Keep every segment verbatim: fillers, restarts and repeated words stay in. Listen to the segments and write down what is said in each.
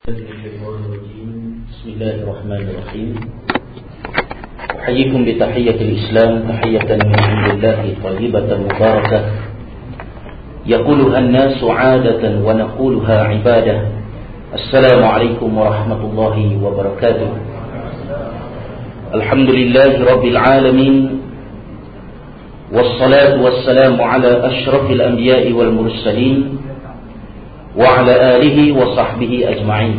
بسم الله الرحمن الرحيم. أحييكم بتحية الإسلام تحية من عند الله طيبة مباركة يقولها الناس عادة ونقولها عبادة. السلام عليكم ورحمة الله وبركاته. الحمد لله رب العالمين، والصلاة والسلام على أشرف الأنبياء والمرسلين وعلى آله وصحبه أجمعين.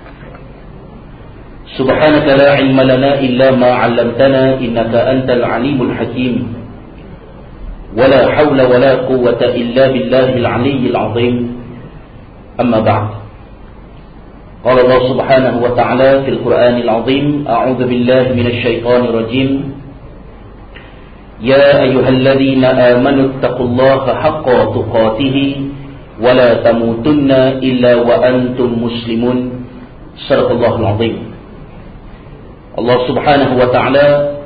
سبحانك لا علم لنا إلا ما علمتنا إنك أنت العليم الحكيم، ولا حول ولا قوة إلا بالله العلي العظيم. أما بعد، قال الله سبحانه وتعالى في القرآن العظيم: أعوذ بالله من الشيطان الرجيم. يا أيها الذين آمنوا اتقوا الله حق تقاته ولا تموتن إلا وأنتم مسلمون. صدق الله العظيم. Allah Subhanahu wa ta'ala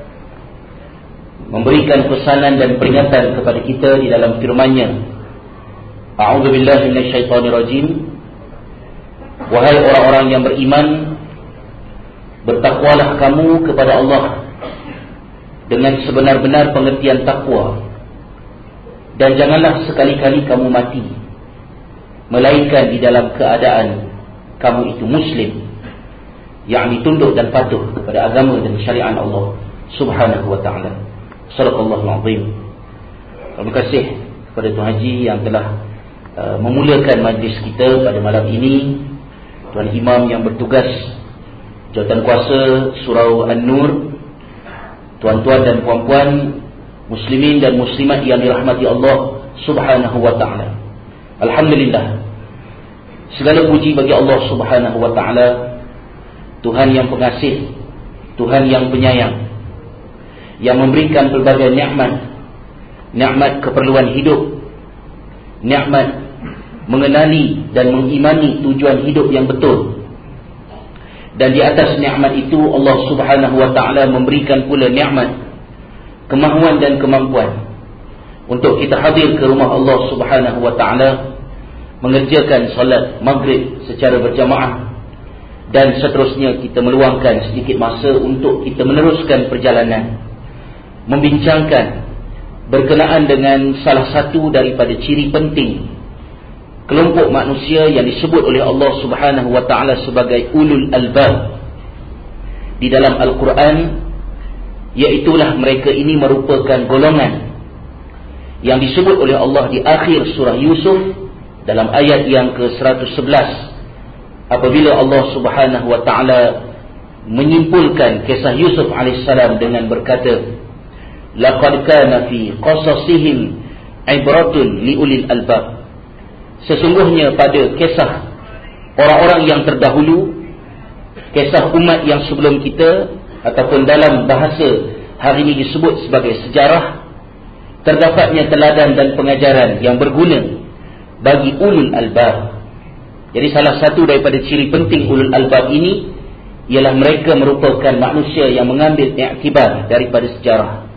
memberikan pesanan dan peringatan kepada kita di dalam firman-Nya. A'udzu billahi minasyaitonir rajim. Wahai orang-orang yang beriman, bertakwalah kamu kepada Allah dengan sebenar-benar pengertian takwa, dan janganlah sekali-kali kamu mati melainkan di dalam keadaan kamu itu muslim, yakni tunduk dan patuh kepada agama dan syariat Allah Subhanahu wa ta'ala. Sadaqallahul azim. Terima kasih kepada Tuan Haji yang telah uh, memulakan majlis kita pada malam ini, Tuan Imam yang bertugas jawatan kuasa Surau An-Nur, tuan-tuan dan puan-puan muslimin dan muslimat yang dirahmati Allah Subhanahu wa ta'ala. Alhamdulillah, segala puji bagi Allah Subhanahu wa ta'ala, Tuhan yang pengasih, Tuhan yang penyayang, yang memberikan pelbagai nikmat, nikmat keperluan hidup, nikmat mengenali dan mengimani tujuan hidup yang betul. Dan di atas nikmat itu Allah Subhanahu wa ta'ala memberikan pula nikmat kemahuan dan kemampuan untuk kita hadir ke rumah Allah Subhanahu wa ta'ala, mengerjakan solat maghrib secara berjamaah, dan seterusnya kita meluangkan sedikit masa untuk kita meneruskan perjalanan membincangkan berkenaan dengan salah satu daripada ciri penting kelompok manusia yang disebut oleh Allah Subhanahu wa ta'ala sebagai ulul albab di dalam Al-Quran, iaitulah mereka ini merupakan golongan yang disebut oleh Allah di akhir surah Yusuf dalam ayat yang ke seratus sebelas, apabila Allah Subhanahu wa ta'ala menyimpulkan kisah Yusuf alaihissalam dengan berkata, laqad kana fi qasasihim ibratun liulil albab. Sesungguhnya pada kisah orang-orang yang terdahulu, kisah umat yang sebelum kita, ataupun dalam bahasa hari ini disebut sebagai sejarah, terdapatnya teladan dan pengajaran yang berguna bagi ulul albab. Jadi salah satu daripada ciri penting ulul albab ini ialah mereka merupakan manusia yang mengambil iktibar daripada sejarah.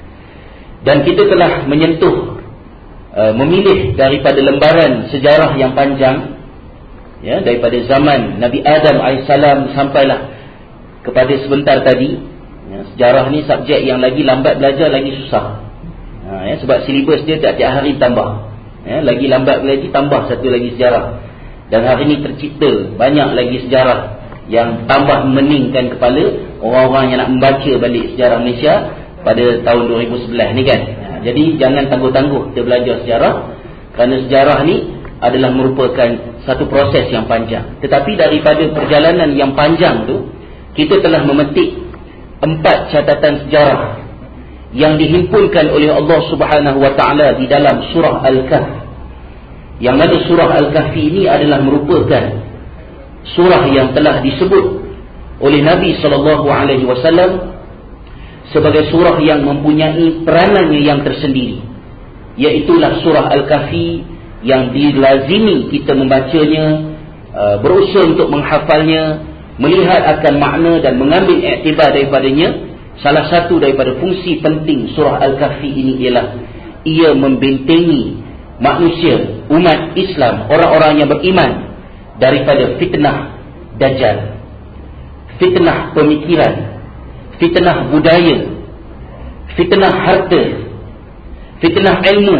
Dan kita telah menyentuh, uh, memilih daripada lembaran sejarah yang panjang, ya, daripada zaman Nabi Adam alaihissalam sampailah kepada sebentar tadi. Ya, sejarah ni subjek yang lagi lambat belajar lagi susah. Ha, ya, sebab silibus dia tiap-tiap hari tambah. Ya, lagi lambat lagi tambah satu lagi sejarah. Dan hari ini tercipta banyak lagi sejarah yang tambah meningkan kepala orang-orang yang nak membaca balik sejarah Malaysia pada tahun dua ribu sebelas ni kan. Jadi jangan tangguh-tangguh kita belajar sejarah, kerana sejarah ni adalah merupakan satu proses yang panjang. Tetapi daripada perjalanan yang panjang tu, kita telah memetik empat catatan sejarah yang dihimpunkan oleh Allah Subhanahu wa ta'ala di dalam surah Al-Kahf. Yang mana surah Al-Kahfi ini adalah merupakan surah yang telah disebut oleh Nabi sallallahu alaihi wasallam sebagai surah yang mempunyai peranannya yang tersendiri, iaitulah surah Al-Kahfi yang dilazimi kita membacanya, berusaha untuk menghafalnya, melihat akan makna dan mengambil iktibar daripadanya. Salah satu daripada fungsi penting surah Al-Kahfi ini ialah ia membentengi manusia, umat Islam, orang-orang yang beriman daripada fitnah Dajjal, fitnah pemikiran, fitnah budaya, fitnah harta, fitnah ilmu,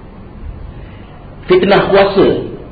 fitnah kuasa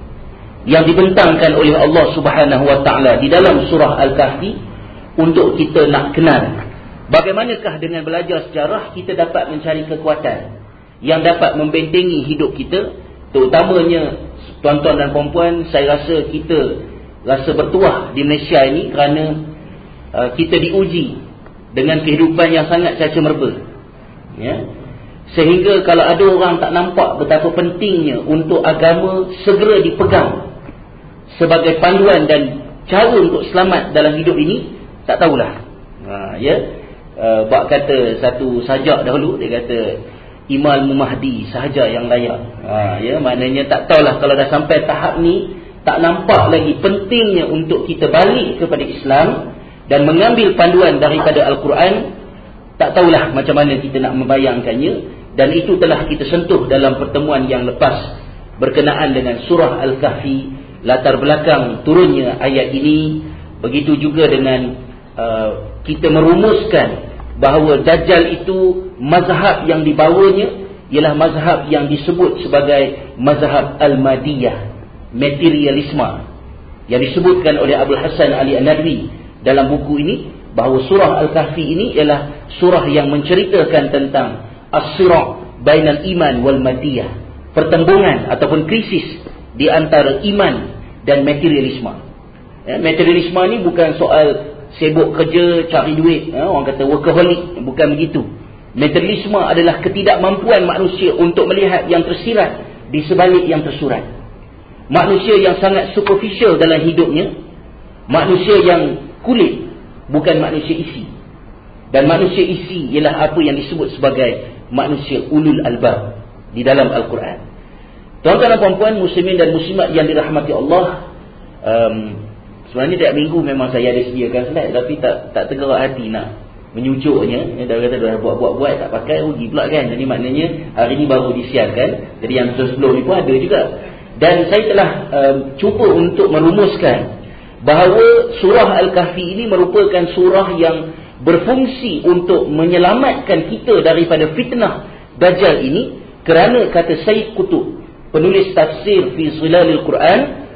yang dibentangkan oleh Allah Subhanahu wa taala di dalam surah Al-Kahfi untuk kita nak kenal bagaimanakah dengan belajar sejarah kita dapat mencari kekuatan yang dapat membentengi hidup kita. Terutamanya tuan-tuan dan puan-puan, saya rasa kita rasa bertuah di Malaysia ini kerana uh, kita diuji dengan kehidupan yang sangat caca merba, ya? Sehingga kalau ada orang tak nampak betapa pentingnya untuk agama segera dipegang sebagai panduan dan cara untuk selamat dalam hidup ini, tak tahulah. Ha, ya, uh, bak kata satu sajak dahulu, dia kata Imal Mumahdi sahaja yang layak. Ha, ya, maknanya tak tahulah kalau dah sampai tahap ni tak nampak lagi pentingnya untuk kita balik kepada Islam dan mengambil panduan daripada Al-Quran, tak tahulah macam mana kita nak membayangkannya. Dan itu telah kita sentuh dalam pertemuan yang lepas berkenaan dengan surah Al-Kahfi, latar belakang turunnya ayat ini. Begitu juga dengan uh, kita merumuskan bahawa Dajjal itu mazhab yang dibawanya ialah mazhab yang disebut sebagai mazhab Al-Madiyah, materialisme, yang disebutkan oleh Abdul Hasan Ali An-Nadwi dalam buku ini, bahawa surah Al-Kahfi ini ialah surah yang menceritakan tentang as-sira' bainal iman wal madiyah, pertembungan ataupun krisis di antara iman dan materialisme. Ya, materialisme ni bukan soal sibuk kerja, cari duit, ya, orang kata workaholic, bukan begitu. Materialisme adalah ketidakmampuan manusia untuk melihat yang tersirat di sebalik yang tersurat. Manusia yang sangat superficial dalam hidupnya, manusia yang kulit, bukan manusia isi. Dan manusia isi ialah apa yang disebut sebagai manusia ulul albab di dalam Al-Quran. Tuan-tuan dan puan-puan, muslimin dan muslimat yang dirahmati Allah, um, sebenarnya tiap minggu memang saya ada sediakan slide, tapi tak tak tergerak hati nak menyucuknya. Dia dah kata dah buat-buat-buat tak pakai, rugi pula kan. Jadi maknanya hari ni baru disiarkan. Jadi yang sebelum ni pun ada juga. Dan saya telah um, cuba untuk merumuskan bahawa surah Al-Kahfi ini merupakan surah yang berfungsi untuk menyelamatkan kita daripada fitnah Dajjal ini, kerana kata Sayyid Qutb, penulis tafsir fi Zilalil Quran,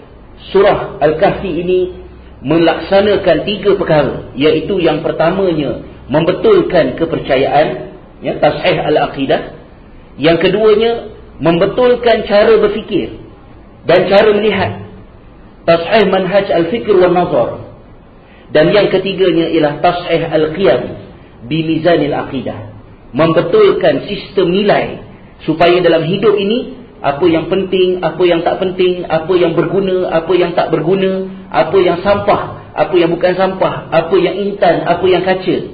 surah Al-Kahfi ini melaksanakan tiga perkara, iaitu yang pertamanya membetulkan kepercayaan, ya, tashih al-aqidah. Yang keduanya membetulkan cara berfikir dan cara melihat, tashih manhaj al-fikr wal nazar. Dan yang ketiganya ialah tashih al-qiyam bi mizanil aqidah, membetulkan sistem nilai supaya dalam hidup ini apa yang penting, apa yang tak penting, apa yang berguna, apa yang tak berguna, apa yang sampah, apa yang bukan sampah, apa yang intan, apa yang kaca,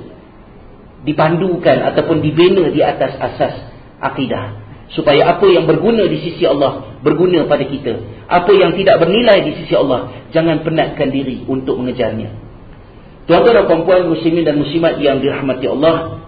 dipandukan ataupun dibina di atas asas akidah, supaya apa yang berguna di sisi Allah berguna pada kita, apa yang tidak bernilai di sisi Allah jangan penatkan diri untuk mengejarnya. Tuan-tuan dan puan-puan, muslimin dan muslimat yang dirahmati Allah,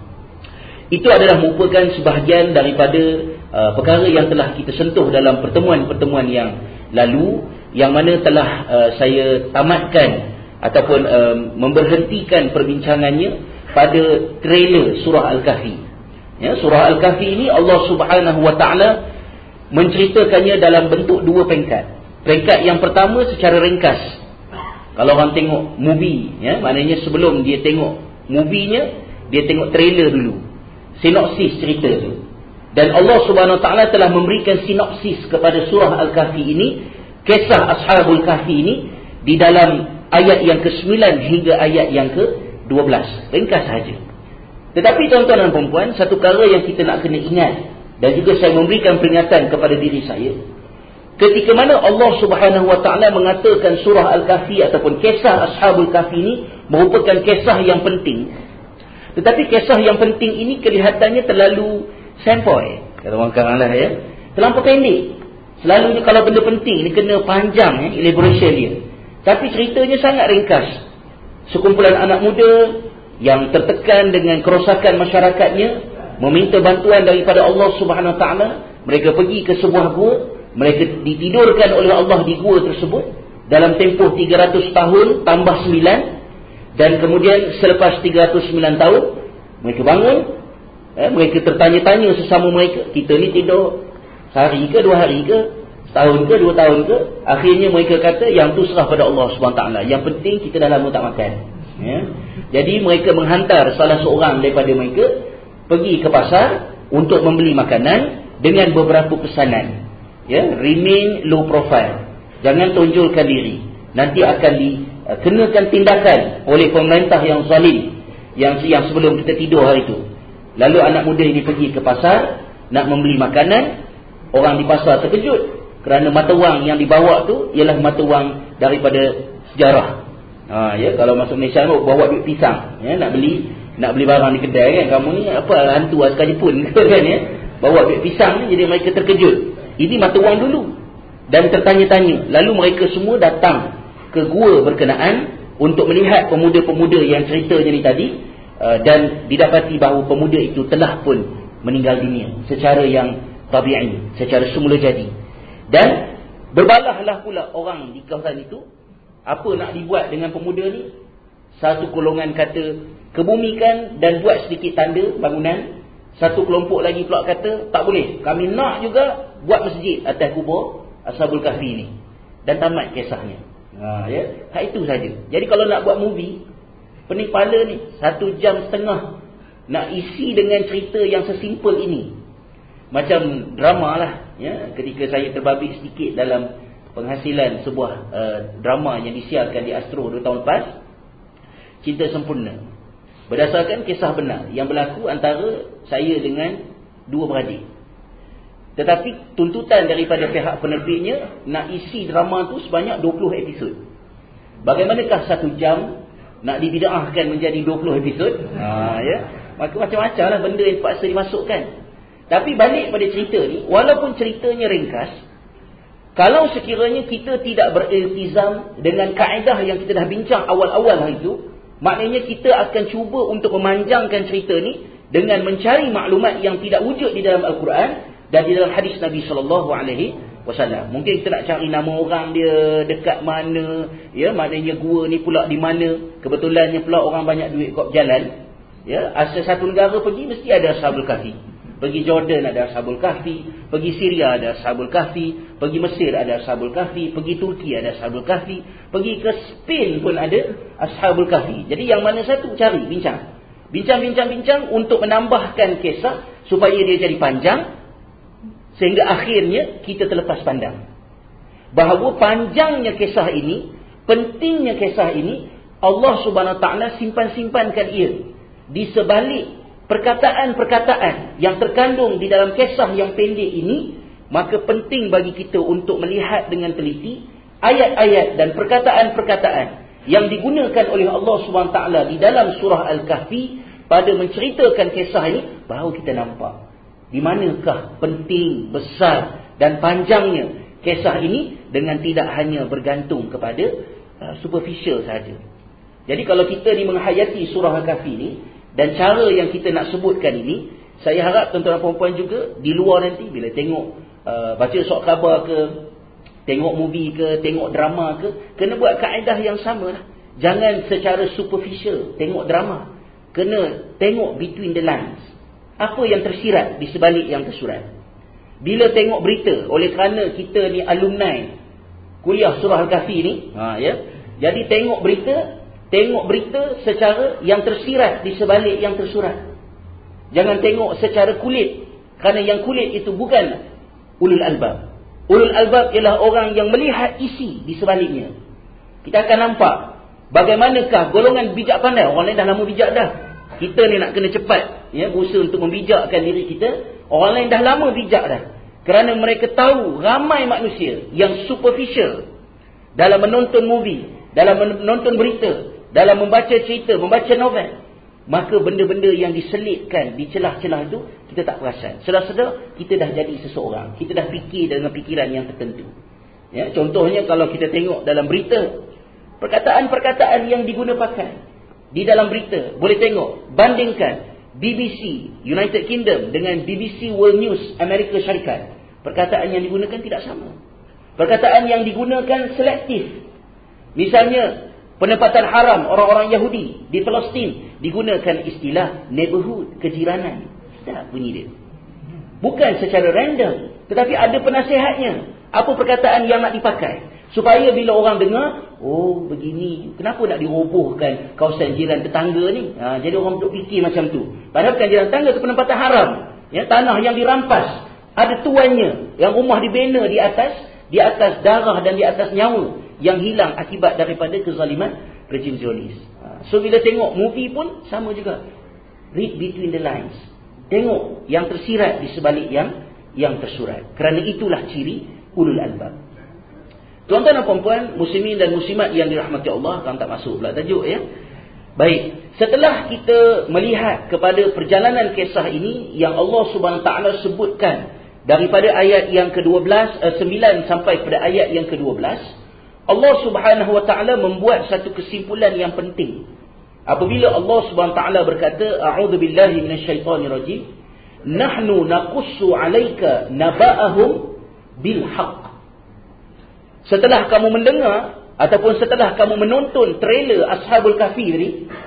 itu adalah merupakan sebahagian daripada uh, perkara yang telah kita sentuh dalam pertemuan-pertemuan yang lalu, yang mana telah uh, saya tamatkan ataupun uh, memberhentikan perbincangannya pada trailer surah Al-Kahfi. Ya, surah Al-Kahfi ini Allah Subhanahu wa taala menceritakannya dalam bentuk dua peringkat. Peringkat yang pertama secara ringkas. Kalau orang tengok movie, ya, maknanya sebelum dia tengok movie-nya, dia tengok trailer dulu, sinopsis cerita tu. Dan Allah Subhanahu wa taala telah memberikan sinopsis kepada surah Al-Kahfi ini, kisah Ashabul Kahfi ini, di dalam ayat yang kesembilan hingga ayat yang ke dua belas. Ringkas sahaja. Tetapi tuan-tuan dan puan-puan, satu perkara yang kita nak kena ingat, dan juga saya memberikan peringatan kepada diri saya, ketika mana Allah Subhanahu wa taala mengatakan surah Al-Kahfi ataupun kisah Ashabul Kahfi ini merupakan kisah yang penting, tetapi kisah yang penting ini kelihatannya terlalu sempoi, kata orang sekarang lah, ya, terlampau pendek. Selalunya kalau benda penting ni kena panjang, ya, elaboration dia. Tapi ceritanya sangat ringkas. Sekumpulan anak muda yang tertekan dengan kerosakan masyarakatnya meminta bantuan daripada Allah Subhanahu wa taala. Mereka pergi ke sebuah gua, mereka ditidurkan oleh Allah di gua tersebut, dalam tempoh tiga ratus tahun tambah sembilan, dan kemudian selepas tiga ratus sembilan tahun mereka bangun, eh, mereka tertanya-tanya sesama mereka, kita ni tidur sehari ke dua hari ke, setahun ke dua tahun ke. Akhirnya mereka kata yang tu serah pada Allah subhanahu wa taala, yang penting kita dah lama tak makan, ya. Jadi mereka menghantar salah seorang daripada mereka pergi ke pasar untuk membeli makanan dengan beberapa pesanan, ya, remain low profile, jangan tonjolkan diri, nanti akan dikenakan tindakan oleh pemerintah yang zalim yang yang sebelum kita tidur hari itu. Lalu anak muda ini pergi ke pasar nak membeli makanan. Orang di pasar terkejut kerana mata wang yang dibawa tu ialah mata wang daripada sejarah. Ha, ya, kalau masuk Malaysia tu bawa duit pisang, ya, nak beli nak beli barang di kedai kan, kamu ni apa hantu askar Jepun ke kan, ya, bawa duit pisang ni. Jadi mereka terkejut. Ini mata wang dulu. Dan tertanya-tanya. Lalu mereka semua datang ke gua berkenaan untuk melihat pemuda-pemuda yang ceritanya ni tadi, uh, dan didapati bahawa pemuda itu telah pun meninggal dunia secara yang tabi'i, secara semula jadi. Dan berbalahlah pula orang di kawasan itu, apa nak dibuat dengan pemuda ni. Satu golongan kata kebumikan dan buat sedikit tanda bangunan. Satu kelompok lagi pula kata tak boleh, kami nak juga buat masjid atas kubur Ashabul Kahfi ni. Dan tamat kisahnya. Ha, ya, hak itu saja. Jadi kalau nak buat movie, pening kepala ni satu jam setengah nak isi dengan cerita yang sesimpel ini. Macam drama lah, ya. Ketika saya terbabit sedikit dalam penghasilan sebuah uh, drama yang disiarkan di Astro dua tahun lepas, Cinta Sempurna, berdasarkan kisah benar yang berlaku antara saya dengan dua beradik. Tetapi tuntutan daripada pihak penerbitnya nak isi drama tu sebanyak dua puluh episod. Bagaimanakah satu jam nak dibida'ahkan menjadi dua puluh episod? Ha, ya. Maka macam-macam lah benda yang terpaksa dimasukkan. Tapi balik pada cerita ni, walaupun ceritanya ringkas, kalau sekiranya kita tidak beriltizam dengan kaedah yang kita dah bincang awal-awal hari itu, maknanya kita akan cuba untuk memanjangkan cerita ni dengan mencari maklumat yang tidak wujud di dalam Al-Quran dan di dalam hadis Nabi sallallahu alaihi wasallam. Mungkin kita nak cari nama orang dia dekat mana, ya, maknanya gua ni pula di mana. Kebetulannya pula orang banyak duit kau berjalan, ya, asal satu negara pergi mesti ada Ashabul Kahfi. Pergi Jordan ada Ashabul Kahfi, pergi Syria ada Ashabul Kahfi, pergi Mesir ada Ashabul Kahfi, pergi Turki ada Ashabul Kahfi, pergi ke Spain pun ada Ashabul Kahfi. Jadi yang mana satu cari, bincang. Bincang-bincang-bincang untuk menambahkan kisah supaya dia jadi panjang, sehingga akhirnya kita terlepas pandang bahawa panjangnya kisah ini, pentingnya kisah ini, Allah Subhanahu Wa Taala simpan-simpankan ia di sebalik perkataan-perkataan yang terkandung di dalam kisah yang pendek ini. Maka penting bagi kita untuk melihat dengan teliti ayat-ayat dan perkataan-perkataan yang digunakan oleh Allah subhanahu wa taala di dalam surah Al-Kahfi pada menceritakan kisah ini, bahawa kita nampak di manakah penting, besar dan panjangnya kisah ini, dengan tidak hanya bergantung kepada uh, superficial saja. Jadi kalau kita ni menghayati surah Al-Kahfi ni dan cara yang kita nak sebutkan ini, saya harap tuan-tuan dan puan-puan juga di luar nanti bila tengok uh, baca surat khabar ke, tengok movie ke, tengok drama ke, kena buat kaedah yang sama lah. Jangan secara superficial tengok drama, kena tengok between the lines, apa yang tersirat di sebalik yang tersurat. Bila tengok berita, oleh kerana kita ni alumni kuliah surah Al-Kahfi ni, ha, ya, jadi tengok berita, tengok berita secara yang tersirat di sebalik yang tersurat. Jangan tengok secara kulit, kerana yang kulit itu bukan ulul albab. Ulul albab ialah orang yang melihat isi di sebaliknya. Kita akan nampak bagaimanakah golongan bijak pandai. Orang lain dah lama bijak dah. Kita ni nak kena cepat, ya, berusaha untuk membijakkan diri kita. Orang lain dah lama bijak dah. Kerana mereka tahu ramai manusia yang superficial dalam menonton movie, dalam menonton berita, dalam membaca cerita, membaca novel. Maka benda-benda yang diselitkan di celah-celah itu kita tak perasan. Sedar-sedar kita dah jadi seseorang, kita dah fikir dengan fikiran yang tertentu, ya. Contohnya kalau kita tengok dalam berita, perkataan-perkataan yang diguna pakai di dalam berita, boleh tengok, bandingkan B B C United Kingdom dengan B B C World News Amerika Syarikat. Perkataan yang digunakan tidak sama. Perkataan yang digunakan selektif Misalnya, penempatan haram orang-orang Yahudi di Palestin digunakan istilah neighborhood, kejiranan. Tak bunyi dia. Bukan secara random, tetapi ada penasihatnya. Apa perkataan yang nak dipakai? Supaya bila orang dengar, oh begini, kenapa nak dirobohkan kawasan jiran tetangga ni? Ha, jadi orang duk fikir macam tu. Padahal bukan jiran tetangga, itu penempatan haram. Ya, tanah yang dirampas, ada tuannya, yang rumah dibina di atas, di atas darah dan di atas nyawa yang hilang akibat daripada kezaliman rejim Zionis. Ha, so bila tengok movie pun sama juga. Read between the lines. Tengok yang tersirat di sebalik yang yang tersurat. Kerana itulah ciri ulul albab. Tuan-tuan dan puan-puan, muslimin dan muslimat yang dirahmati Allah, kan tak masuk pula tajuk ya. Baik, setelah kita melihat kepada perjalanan kisah ini yang Allah Subhanahu Wa Taala sebutkan daripada ayat yang kedua belas, eh, sembilan sampai pada ayat yang kedua belas, Allah Subhanahu Wa Taala membuat satu kesimpulan yang penting. Apabila Allah Subhanahu Wa Taala berkata, a'udzubillahi minasyaitonirrajim, nahnu naqussu 'alaika naba'ahum bil haqq. Setelah kamu mendengar ataupun setelah kamu menonton trailer Ashabul Kahfi ini,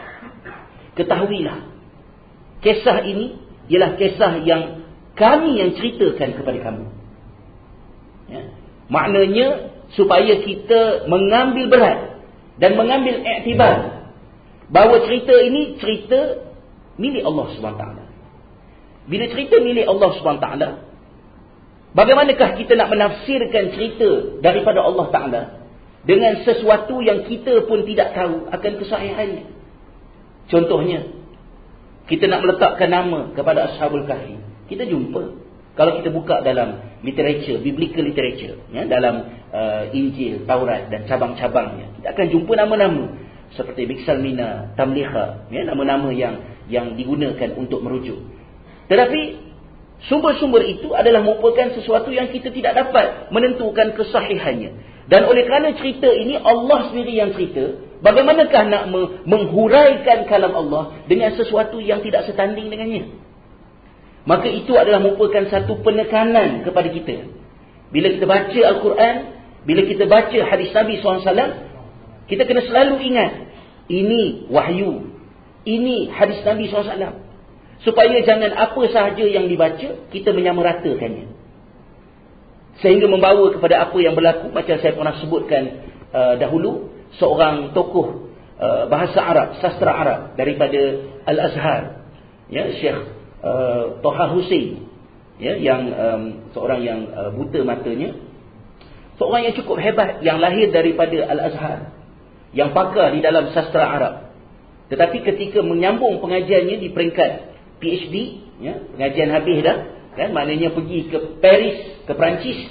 ketahuilah kisah ini ialah kisah yang kami yang ceritakan kepada kamu. Ya. Maknanya supaya kita mengambil berat dan mengambil iktibar bahawa cerita ini cerita milik Allah Subhanahu Wa Taala. Bila cerita milik Allah Subhanahu Wa Taala, bagaimanakah kita nak menafsirkan cerita daripada Allah Ta'ala dengan sesuatu yang kita pun tidak tahu akan kesahihannya? Contohnya, kita nak meletakkan nama kepada Ashabul Kahfi. Kita jumpa, kalau kita buka dalam literature, biblical literature, ya, dalam uh, Injil, Taurat dan cabang-cabangnya, kita akan jumpa nama-nama seperti Biksalmina, Tamliha, ya, nama-nama yang yang digunakan untuk merujuk. Tetapi sumber-sumber itu adalah merupakan sesuatu yang kita tidak dapat menentukan kesahihannya. Dan oleh kerana cerita ini Allah sendiri yang cerita, bagaimanakah nak menghuraikan kalam Allah dengan sesuatu yang tidak setanding dengannya? Maka itu adalah merupakan satu penekanan kepada kita. Bila kita baca Al-Quran, bila kita baca hadis Nabi sallallahu alaihi wasallam, kita kena selalu ingat, ini wahyu, ini hadis Nabi sallallahu alaihi wasallam. Supaya jangan apa sahaja yang dibaca kita menyamaratakannya, sehingga membawa kepada apa yang berlaku. Macam saya pernah sebutkan uh, dahulu, seorang tokoh uh, bahasa Arab, sastra Arab daripada Al-Azhar, ya, Syekh uh, Toha Hussein, ya, yang um, seorang yang uh, buta matanya, seorang yang cukup hebat, yang lahir daripada Al-Azhar, yang pakar di dalam sastra Arab. Tetapi ketika menyambung pengajiannya di peringkat P H D, ya, pengajian habis dah, kan, maknanya pergi ke Paris, ke Perancis,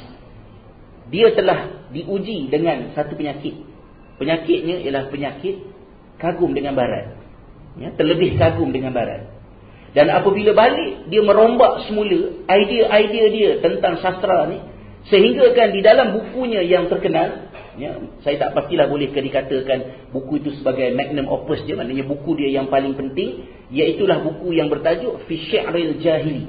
dia telah diuji dengan satu penyakit. Penyakitnya ialah penyakit kagum dengan barat, ya, terlebih kagum dengan barat. Dan apabila balik, dia merombak semula idea-idea dia tentang sastra ni, sehingga kan di dalam bukunya yang terkenal, ya, saya tak pastilah bolehkah dikatakan buku itu sebagai magnum opus dia, maknanya buku dia yang paling penting, iaitulah buku yang bertajuk Fi Syi'ril Jahili,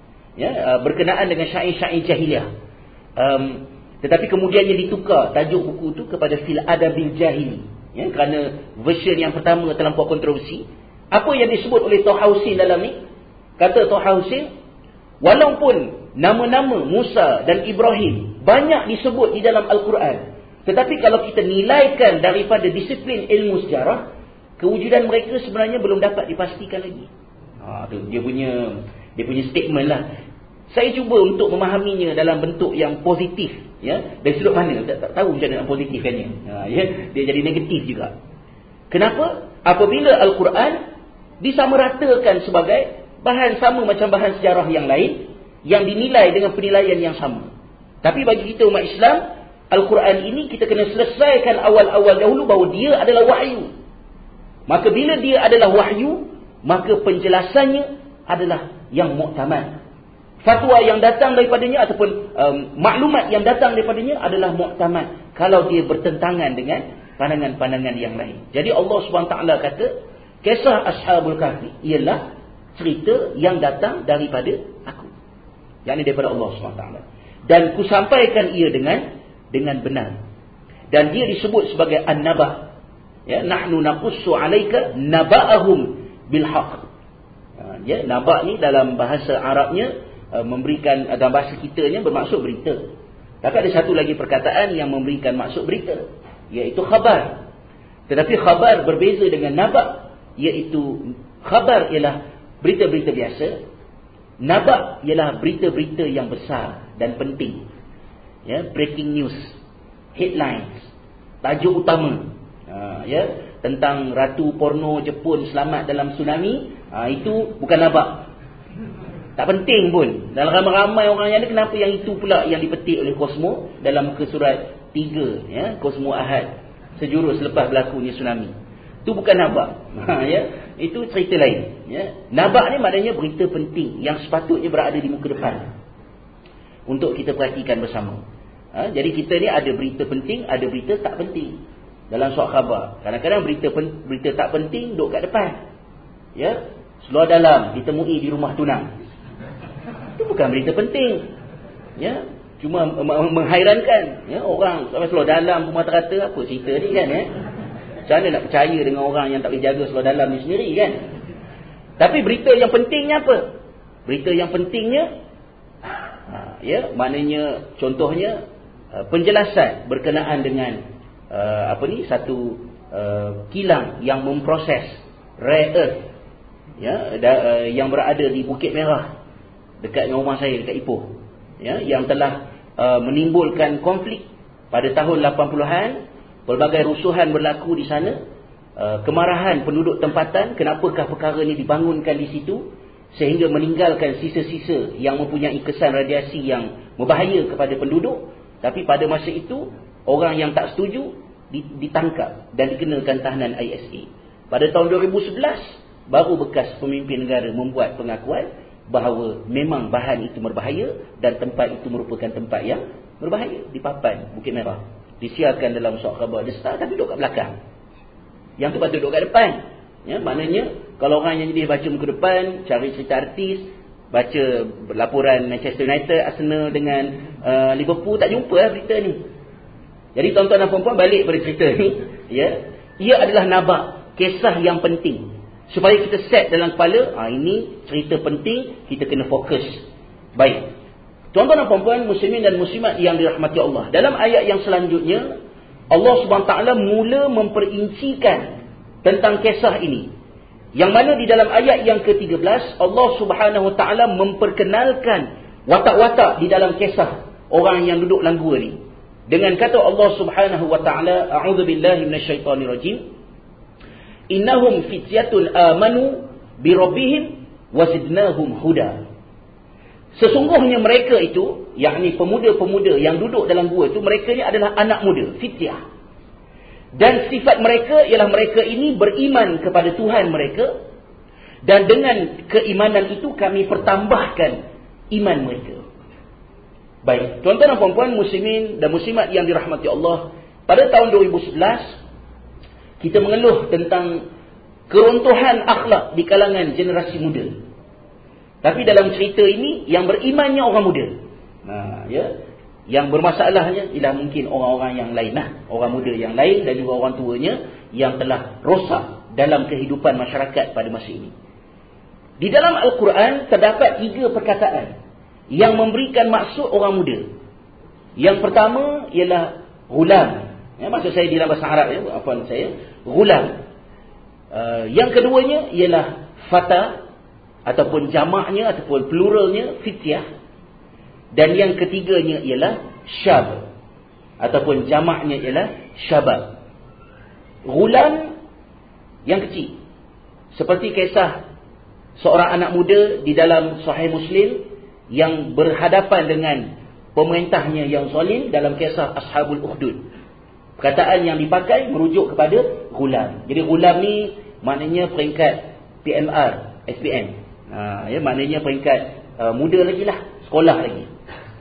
ya, berkenaan dengan syair-syair jahiliah. Um, tetapi kemudiannya ditukar tajuk buku itu kepada Fil Adabil Jahili, ya, kerana version yang pertama terlampau kontroversi. Apa yang disebut oleh Toha Hussein dalam ni? Kata Toha Hussein, walaupun nama-nama Musa dan Ibrahim banyak disebut di dalam Al-Quran, tetapi kalau kita nilaikan daripada disiplin ilmu sejarah, kewujudan mereka sebenarnya belum dapat dipastikan lagi. Ha, tu dia punya dia punya statement lah. Saya cuba untuk memahaminya dalam bentuk yang positif, ya. Dari sudut mana? Tak, tak tahu macam mana nak positifkannya. Ha, ya, dia jadi negatif juga. Kenapa? Apabila Al-Quran disamaratakan sebagai bahan sama macam bahan sejarah yang lain, yang dinilai dengan penilaian yang sama. Tapi bagi kita umat Islam, Al-Quran ini kita kena selesaikan awal-awal dahulu bahawa dia adalah wahyu. Maka bila dia adalah wahyu, maka penjelasannya adalah yang muktamad. Fatwa yang datang daripadanya ataupun um, maklumat yang datang daripadanya adalah muktamad kalau dia bertentangan dengan pandangan-pandangan yang lain. Jadi Allah subhanahu wa taala kata, kisah Ashabul Kahfi ialah cerita yang datang daripada aku, yakni daripada Allah subhanahu wa taala, dan ku sampaikan ia dengan dengan benar. Dan dia disebut sebagai an-naba. Ya, nahnu naqussu 'alaika naba'ahum bil haqq. Ya, naba ni dalam bahasa Arabnya uh, memberikan, dalam bahasa kitanya bermaksud berita. Tapi ada satu lagi perkataan yang memberikan maksud berita, iaitu khabar. Tetapi khabar berbeza dengan naba, iaitu khabar ialah berita-berita biasa, naba ialah berita-berita yang besar dan penting. Ya, breaking news, headlines, tajuk utama. Ha, ya, tentang ratu porno Jepun selamat dalam tsunami, ha, itu bukan naba. Tak penting pun. Dalam ramai-ramai orang yang ada, kenapa yang itu pula yang dipetik oleh Cosmo dalam muka surat tiga, ya, Cosmo Ahad, sejurus selepas berlakunya tsunami. Itu bukan naba. Ha, ya, itu cerita lain. Ya. Naba ni maknanya berita penting yang sepatutnya berada di muka depan untuk kita perhatikan bersama. Ha, jadi kita ni ada berita penting, ada berita tak penting. Dalam surat khabar, kadang-kadang berita pen, berita tak penting duduk kat depan. Ya, seluar dalam ditemui di rumah tunang. Itu bukan berita penting. Ya, cuma menghairankan. Ya, orang sampai seluar dalam rumah terata, apa cerita ni kan, ya? Macam mana nak percaya dengan orang yang tak boleh jaga seluar dalam ni sendiri kan? Tapi berita yang pentingnya apa? Berita yang pentingnya, ya, maknanya contohnya penjelasan berkenaan dengan Uh, apa ni satu uh, kilang yang memproses rare earth, ya, da, uh, yang berada di Bukit Merah dekat dengan rumah saya dekat Ipoh, ya, yang telah uh, menimbulkan konflik pada tahun lapan puluhan. Pelbagai rusuhan berlaku di sana, uh, kemarahan penduduk tempatan, kenapakah perkara ini dibangunkan di situ sehingga meninggalkan sisa-sisa yang mempunyai kesan radiasi yang berbahaya kepada penduduk. Tapi pada masa itu orang yang tak setuju ditangkap dan dikenakan tahanan I S A. Pada tahun dua ribu sebelas, baru bekas pemimpin negara membuat pengakuan bahawa memang bahan itu berbahaya dan tempat itu merupakan tempat yang berbahaya di papan Bukit Merah. Disiarkan dalam surat khabar The Star, tapi duduk kat belakang. Yang tu patut duduk kat depan. Ya, maknanya kalau orang yang jadi baca muka depan, cari cerita artis, baca laporan Manchester United, Arsenal dengan uh, Liverpool, tak jumpa lah berita ni. Jadi tuan-tuan dan puan-puan, balik pada cerita ni, ya, ia adalah nabak, kisah yang penting. Supaya kita set dalam kepala, ah, ini cerita penting, kita kena fokus. Baik. Tuan-tuan dan puan-puan, muslimin dan muslimat yang dirahmati Allah, dalam ayat yang selanjutnya, Allah subhanahu wa taala mula memperincikan tentang kisah ini. Yang mana di dalam ayat yang ke tiga belas, Allah subhanahu wa taala memperkenalkan watak-watak di dalam kisah orang yang duduk dalam gua ni. Dengan kata Allah subhanahu wa ta'ala, a'udzubillahi minasyaitonirrajim, innahum fityatun amanu birabbihim wazidnahum huda. Sesungguhnya mereka itu, yakni pemuda-pemuda yang duduk dalam gua itu, mereka ni adalah anak muda, fityah. Dan sifat mereka ialah mereka ini beriman kepada Tuhan mereka, dan dengan keimanan itu kami pertambahkan iman mereka. Baik, tuan-tuan dan puan-puan, muslimin dan muslimat yang dirahmati Allah, pada tahun dua ribu sebelas kita mengeluh tentang keruntuhan akhlak di kalangan generasi muda. Tapi dalam cerita ini yang berimannya orang muda. Nah, ya, yang bermasalahnya ialah mungkin orang-orang yang lain lah, orang muda yang lain dan juga orang tuanya yang telah rosak dalam kehidupan masyarakat pada masa ini. Di dalam Al-Quran terdapat tiga perkataan yang memberikan maksud orang muda. Yang pertama ialah ghulam. Ya, maksud saya di dalam bahasa Arab, ya, apa saya? Ghulam. Uh, yang keduanya ialah fata, ataupun jamaknya ataupun pluralnya fityah. Dan yang ketiganya ialah syab, ataupun jamaknya ialah syabab. Ghulam yang kecil. Seperti kisah seorang anak muda di dalam Sahih Muslim yang berhadapan dengan pemerintahnya yang zalim dalam kisah Ashabul Ukhdud. Perkataan yang dipakai merujuk kepada ghulam. Jadi ghulam ni maknanya peringkat P M R, S P M. Ha, ya, maknanya peringkat uh, muda lagi lah, sekolah lagi.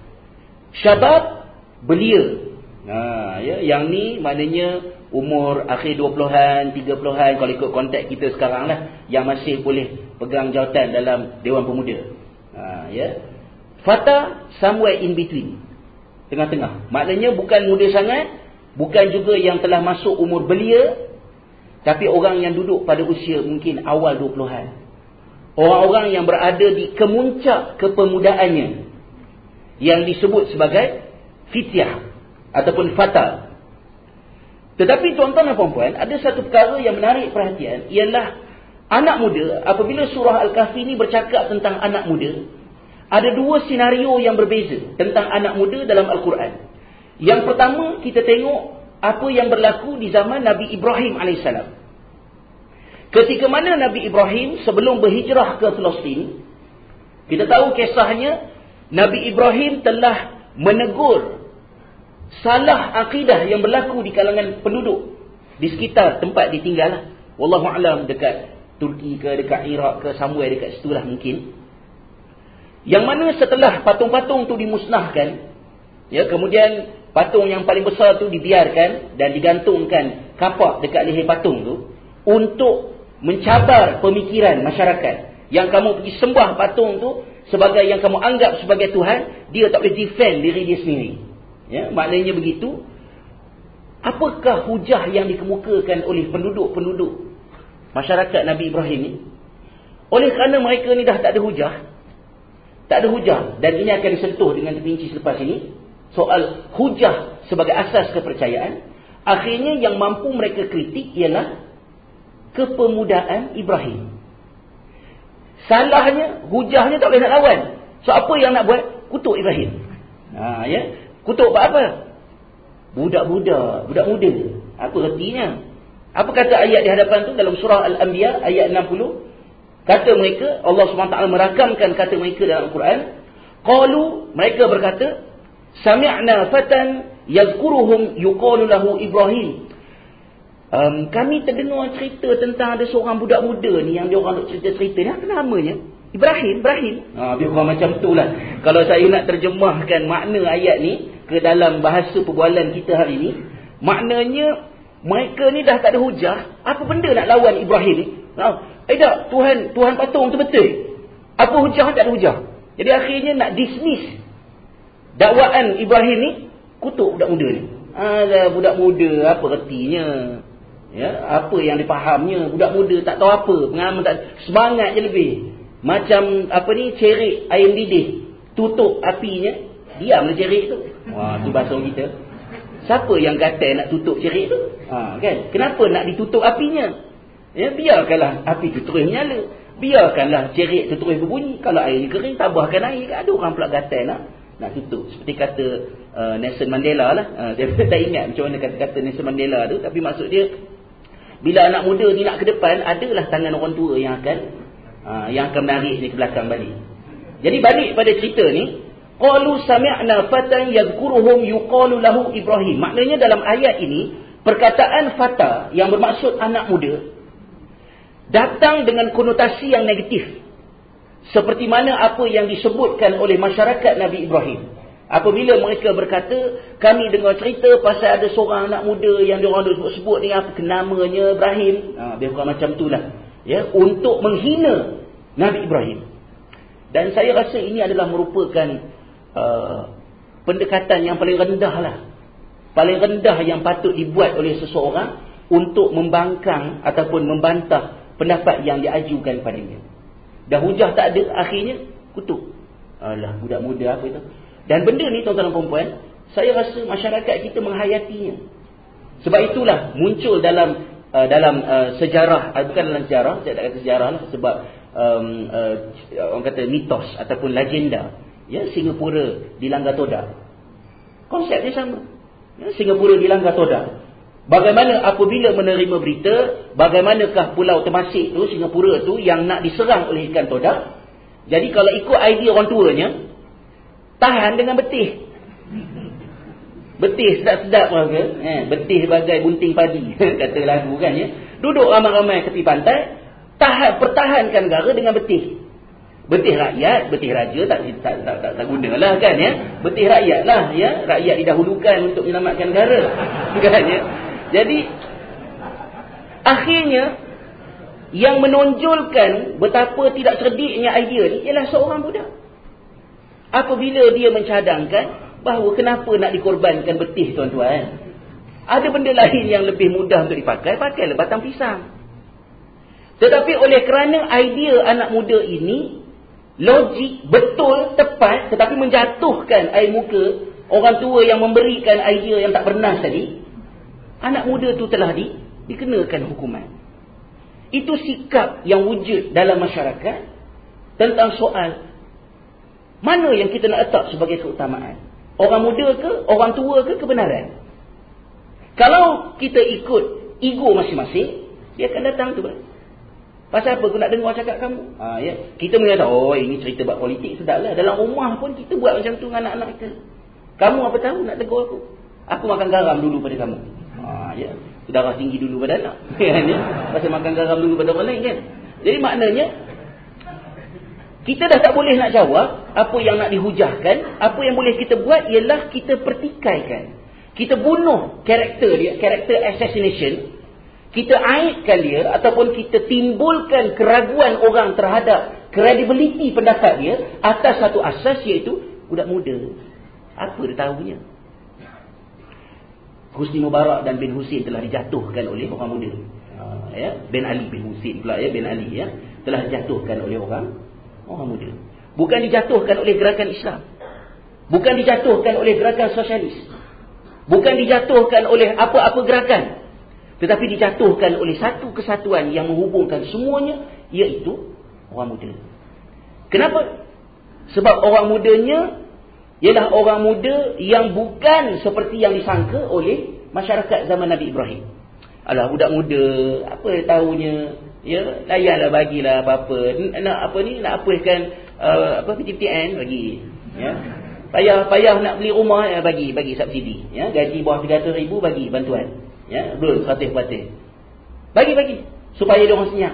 Syabab, belia. Ha, ya, yang ni maknanya umur akhir dua puluhan, tiga puluhan, kalau ikut konteks kita sekarang lah, yang masih boleh pegang jawatan dalam Dewan Pemuda. Ha, ya. Fata, somewhere in between, tengah-tengah. Maknanya bukan muda sangat, bukan juga yang telah masuk umur belia, tapi orang yang duduk pada usia mungkin awal dua puluhan. Orang-orang yang berada di kemuncak kepemudaannya, yang disebut sebagai fityah ataupun fata. Tetapi tuan-tuan dan puan-puan, ada satu perkara yang menarik perhatian, ialah anak muda. Apabila surah Al-Kahfi ini bercakap tentang anak muda, ada dua senario yang berbeza tentang anak muda dalam Al-Quran. Yang pertama, kita tengok apa yang berlaku di zaman Nabi Ibrahim alaihissalam. Ketika mana Nabi Ibrahim sebelum berhijrah ke Palestin, kita tahu kisahnya, Nabi Ibrahim telah menegur salah akidah yang berlaku di kalangan penduduk di sekitar tempat dia tinggal. Wallahu a'lam, dekat Turki ke, dekat Iraq ke, somewhere dekat situlah mungkin. Yang mana setelah patung-patung tu dimusnahkan, ya, kemudian patung yang paling besar tu dibiarkan dan digantungkan kapak dekat leher patung tu untuk mencabar pemikiran masyarakat. Yang kamu pergi sembah patung tu sebagai yang kamu anggap sebagai Tuhan, dia tak boleh defend diri dia sendiri. Ya, maknanya begitu. Apakah hujah yang dikemukakan oleh penduduk-penduduk masyarakat Nabi Ibrahim ni? Oleh kerana mereka ni dah tak ada hujah, tak ada hujah, dan ini akan disentuh dengan terperinci selepas ini, soal hujah sebagai asas kepercayaan. Akhirnya yang mampu mereka kritik ialah kepemudaan Ibrahim. Salahnya, hujahnya tak boleh nak lawan. So apa yang nak buat? Kutuk Ibrahim. Ha, ya? Kutuk buat apa? Budak-budak, budak muda. Apa artinya? Apa kata ayat di hadapan tu dalam surah Al-Anbiya ayat enam puluh? Kata mereka, Allah subhanahu wa taala merakamkan kata mereka dalam Al-Quran. Qalu, mereka berkata, sami'na fatan yazkuruhum yuqalu lahu Ibrahim. Um, kami terdengar cerita tentang ada seorang budak muda ni yang dia orang nak cerita-cerita ni. Apa namanya? Ibrahim, Ibrahim. Ha, biar kurang macam tu lah. Kalau saya nak terjemahkan makna ayat ni ke dalam bahasa perbualan kita hari ni, maknanya mereka ni dah tak ada hujah. Apa benda nak lawan Ibrahim ni? Ha, eh tak, Tuhan, Tuhan patung tu betul. Apa hujah? Tak ada hujah. Jadi akhirnya nak dismiss dakwaan Ibrahim ni, kutuk budak muda ni. Alah, budak muda, apa artinya? Ya, apa yang dipahamnya? Budak muda tak tahu apa, pengalaman tak, semangat je lebih. Macam apa ni, cerik ayam didih, tutup apinya, diamlah cerik tu. Wah, tu bahasa kita. Siapa yang kata nak tutup cerik tu? Ha, kan? Kenapa nak ditutup apinya? Ya, biarkanlah api tu terus nyala. Biarkanlah cerik tu terus berbunyi. Kalau air kering, tambahkan air. Ada orang pula gatal nak nak tutup. Seperti kata uh, Nelson Mandela lah. Uh, saya tak ingat macam mana kata-kata Nelson Mandela tu. Tapi maksud dia, bila anak muda ni nak ke depan, adalah tangan orang tua yang akan uh, yang akan menarik ni ke belakang balik. Jadi balik pada cerita ni, qalu sami'na fatan yadhkuruhum yuqalu lahu Ibrahim. Maknanya dalam ayat ini, perkataan fata yang bermaksud anak muda datang dengan konotasi yang negatif. Seperti mana apa yang disebutkan oleh masyarakat Nabi Ibrahim. Apabila mereka berkata, kami dengar cerita pasal ada seorang anak muda yang diorang sebut-sebut ni, apa namanya, Ibrahim. Ha, dia bukan macam itulah. Ya, untuk menghina Nabi Ibrahim. Dan saya rasa ini adalah merupakan uh, pendekatan yang paling rendah lah. Paling rendah yang patut dibuat oleh seseorang untuk membangkang ataupun membantah pendapat yang diajukan padanya. Dah hujah tak ada, akhirnya kutuk. Alah, budak muda apa itu. Dan benda ni tuan-tuan dan puan-puan, saya rasa masyarakat kita menghayatinya. Sebab itulah muncul dalam uh, dalam uh, sejarah, uh, bukan dalam sejarah, saya tak kata sejarah lah, sebab um, uh, orang kata mitos ataupun legenda, ya, Singapura dilanggar todak. Konsep dia sama. Ya, Singapura dilanggar todak. Bagaimana apabila menerima berita, bagaimanakah Pulau Temasek tu, Singapura tu, yang nak diserang oleh ikan todak. Jadi kalau ikut idea orang tuanya, tahan dengan betih. Betih sedap-sedap ke? Eh, betih bagai bunting padi, kata lagu kan, ya. Duduk ramai-ramai tepi pantai, tahan, pertahankan negara dengan betih. Betih rakyat, betih raja tak tak tak, tak, tak gunalah kan, ya. Betih rakyat lah, ya. Rakyat didahulukan untuk menyelamatkan negara. Kan, ya. Jadi akhirnya yang menonjolkan betapa tidak cerdiknya idea ni ialah seorang budak. Apabila dia mencadangkan bahawa kenapa nak dikorbankan betih, tuan-tuan. Ada benda lain yang lebih mudah untuk dipakai, pakailah batang pisang. Tetapi oleh kerana idea anak muda ini logik, betul, tepat, tetapi menjatuhkan air muka orang tua yang memberikan idea yang tak bernas tadi, anak muda tu telah di, dikenakan hukuman. Itu sikap yang wujud dalam masyarakat tentang soal mana yang kita nak letak sebagai keutamaan. Orang muda ke, orang tua ke, kebenaran. Kalau kita ikut ego masing-masing, dia akan datang tu. Pasal apa aku nak dengar cakap kamu? Ha, ya. Kita mula tahu, oh ini cerita buat politik, sedaplah. Dalam rumah pun kita buat macam tu dengan anak-anak kita. Kamu apa tahu nak tegur aku? Aku makan garam dulu pada kamu. Ha, ya. Darah tinggi dulu pada anak. Ya. Pasal makan garam dulu pada orang lain kan. Jadi maknanya, kita dah tak boleh nak jawab apa yang nak dihujahkan. Apa yang boleh kita buat ialah kita pertikaikan. Kita bunuh karakter dia, karakter assassination. Kita aibkan dia ataupun kita timbulkan keraguan orang terhadap credibility pendapat dia atas satu asas, iaitu budak muda. Apa dia tahunya? Husni Mubarak dan bin Husin telah dijatuhkan oleh orang muda. Ha, ya, bin Ali bin Husin pula ya, bin Ali ya, telah dijatuhkan oleh orang orang muda. Bukan dijatuhkan oleh gerakan Islam. Bukan dijatuhkan oleh gerakan sosialis. Bukan dijatuhkan oleh apa-apa gerakan. Tetapi dijatuhkan oleh satu kesatuan yang menghubungkan semuanya, iaitu orang muda. Kenapa? Sebab orang mudanya ialah orang muda yang bukan seperti yang disangka oleh masyarakat zaman Nabi Ibrahim. Alah, budak muda, apa tahunya, ya, layanlah, bagilah apa-apa. Nak apa ni, nak apakan uh, apa P T P N bagi, ya. Payah-payah nak beli rumah, ya, bagi bagi subsidi, ya. Gaji bawah tiga ratus ribu bagi bantuan. Ya, belum seratus-seratus. Bagi-bagi supaya dia orang senyap.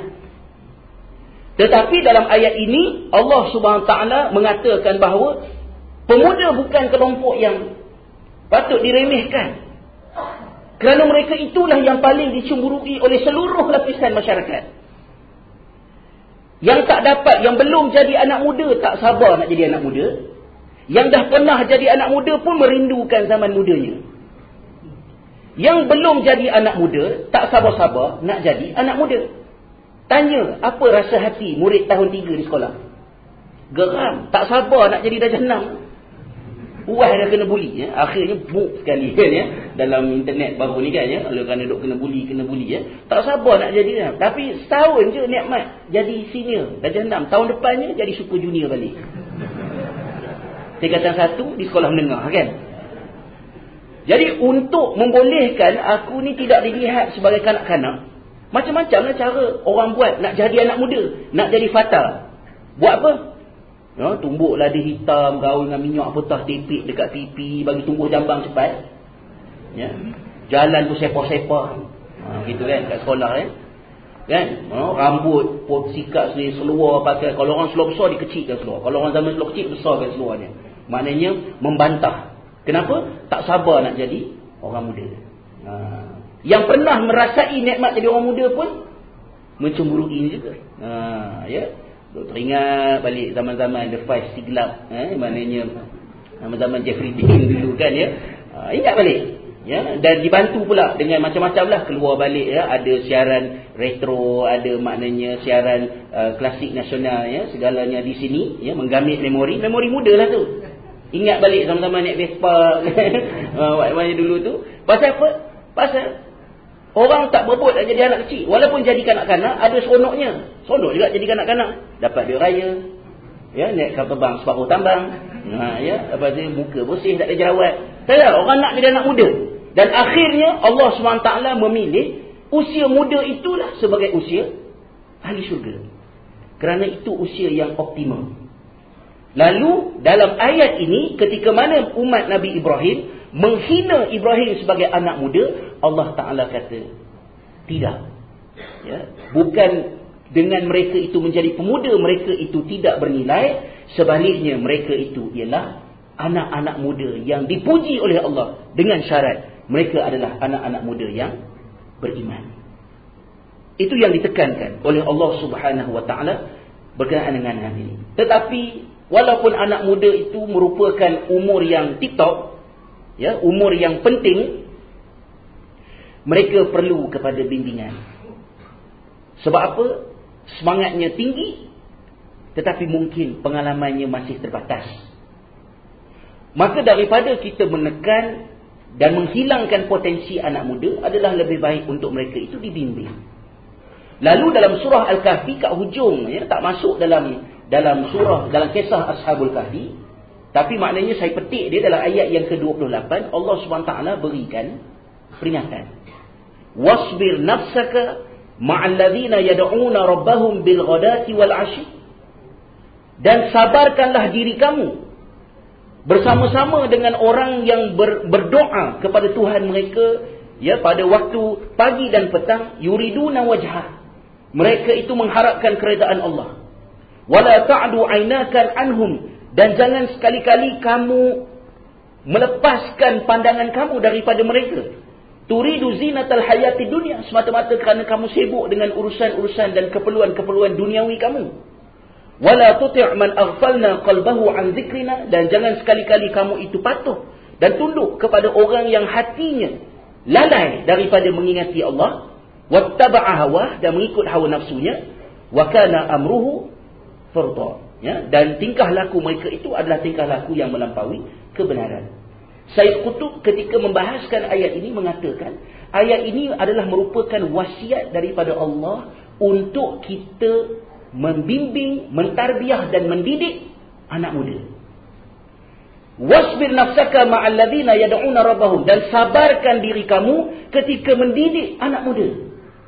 Tetapi dalam ayat ini Allah Subhanahu Taala mengatakan bahawa pemuda bukan kelompok yang patut diremehkan. Kerana mereka itulah yang paling dicemburui oleh seluruh lapisan masyarakat. Yang tak dapat, yang belum jadi anak muda tak sabar nak jadi anak muda. Yang dah pernah jadi anak muda pun merindukan zaman mudanya. Yang belum jadi anak muda tak sabar-sabar nak jadi anak muda. Tanya apa rasa hati murid tahun tiga di sekolah. Geram, tak sabar nak jadi darjah enam. Uas dah kena buli, ya. Akhirnya book sekali kan, ya. Dalam internet baru ni kan, ya. Kalau kerana duk kena buli, kena buli, ya. Tak sabar nak jadi, ya. Tapi setahun je nikmat jadi senior darjah enam. Tahun depannya jadi super junior balik. Tingkatan satu di sekolah menengah kan. Jadi untuk membolehkan aku ni tidak dilihat sebagai kanak-kanak, macam-macamlah cara orang buat nak jadi anak muda, nak jadi fata. Buat apa? Ya, tumbuklah dia hitam, gaul dengan minyak petah, tipik dekat pipi, bagi tumbuh jambang cepat. Ya. Jalan tu sepah-sepah. Ha, gitu kan kat sekolah kan. Kan? Ha, rambut pot sikat sendiri, seluar pakai. Kalau orang seluar besar dikecilkan seluar. Kalau orang zaman seluar kecil besarkan seluarnya. Maknanya membantah. Kenapa? Tak sabar nak jadi orang muda. Ha. Yang pernah merasai nikmat jadi orang muda pun mencemburui juga. Ha, ya. Teringat balik zaman-zaman The Five Siglap, eh, maknanya zaman-zaman Jeffrey Dean dulu kan, ya. Ha, ingat balik. Ya, dan dibantu pula dengan macam-macam lah keluar balik, ya. Ada siaran retro, ada maknanya siaran uh, klasik nasional, ya. Segalanya di sini, ya, menggamit memori, memori muda lah tu. Ingat balik zaman-zaman naik Vespa waktu dulu tu. Pasal apa? Pasal orang tak berebut nak jadi anak kecil. Walaupun jadi kanak-kanak, ada seronoknya. Seronok juga jadi kanak-kanak. Dapat duit raya, ya, naik kapal terbang separuh tambang, ha, ya, lepas tu muka bersih, tak ada jerawat. Tak ada, orang nak jadi anak muda. Dan akhirnya Allah subhanahu wa taala memilih usia muda itulah sebagai usia ahli syurga. Kerana itu usia yang optimum. Lalu dalam ayat ini, ketika mana umat Nabi Ibrahim menghina Ibrahim sebagai anak muda, Allah Ta'ala kata tidak, ya, bukan dengan mereka itu menjadi pemuda mereka itu tidak bernilai. Sebaliknya mereka itu ialah anak-anak muda yang dipuji oleh Allah dengan syarat mereka adalah anak-anak muda yang beriman. Itu yang ditekankan oleh Allah Subhanahu Wa Ta'ala berkenaan dengan hal ini. Tetapi walaupun anak muda itu merupakan umur yang TikTok, ya, umur yang penting, mereka perlu kepada bimbingan. Sebab apa? Semangatnya tinggi, tetapi mungkin pengalamannya masih terbatas. Maka daripada kita menekan dan menghilangkan potensi anak muda, adalah lebih baik untuk mereka itu dibimbing. Lalu dalam surah Al-Kahfi kat hujung, ya, tak masuk dalam dalam surah, dalam kisah Ashabul Kahfi, tapi maknanya saya petik dia dalam ayat yang ke dua puluh lapan, Allah subhanahu wa taala berikan peringatan. Wasbir nafsaka ma'al ladzina yad'una rabbahum bil ghadati wal 'ashi. Dan sabarkanlah diri kamu bersama-sama dengan orang yang ber, berdoa kepada Tuhan mereka, ya, pada waktu pagi dan petang, yuriduna wajhah. Mereka itu mengharapkan keredaan Allah. Wala ta'du 'ainaka anhum, dan jangan sekali-kali kamu melepaskan pandangan kamu daripada mereka. Turidu zinatal hayati dunia, semata-mata kerana kamu sibuk dengan urusan-urusan dan keperluan-keperluan duniawi kamu. Wala tuti' man aghfalna qalbahu an dzikrina, dan jangan sekali-kali kamu itu patuh dan tunduk kepada orang yang hatinya lalai daripada mengingati Allah, wattaba'a hawa, dan mengikut hawa nafsunya, wa kana amruhu furta, ya, dan tingkah laku mereka itu adalah tingkah laku yang melampaui kebenaran. Sayyid Qutb ketika membahaskan ayat ini mengatakan, ayat ini adalah merupakan wasiat daripada Allah untuk kita membimbing, mentarbiah dan mendidik anak muda. Wasbir nafsaka ma'al ladzina yad'una rabbahum, dan sabarkan diri kamu ketika mendidik anak muda.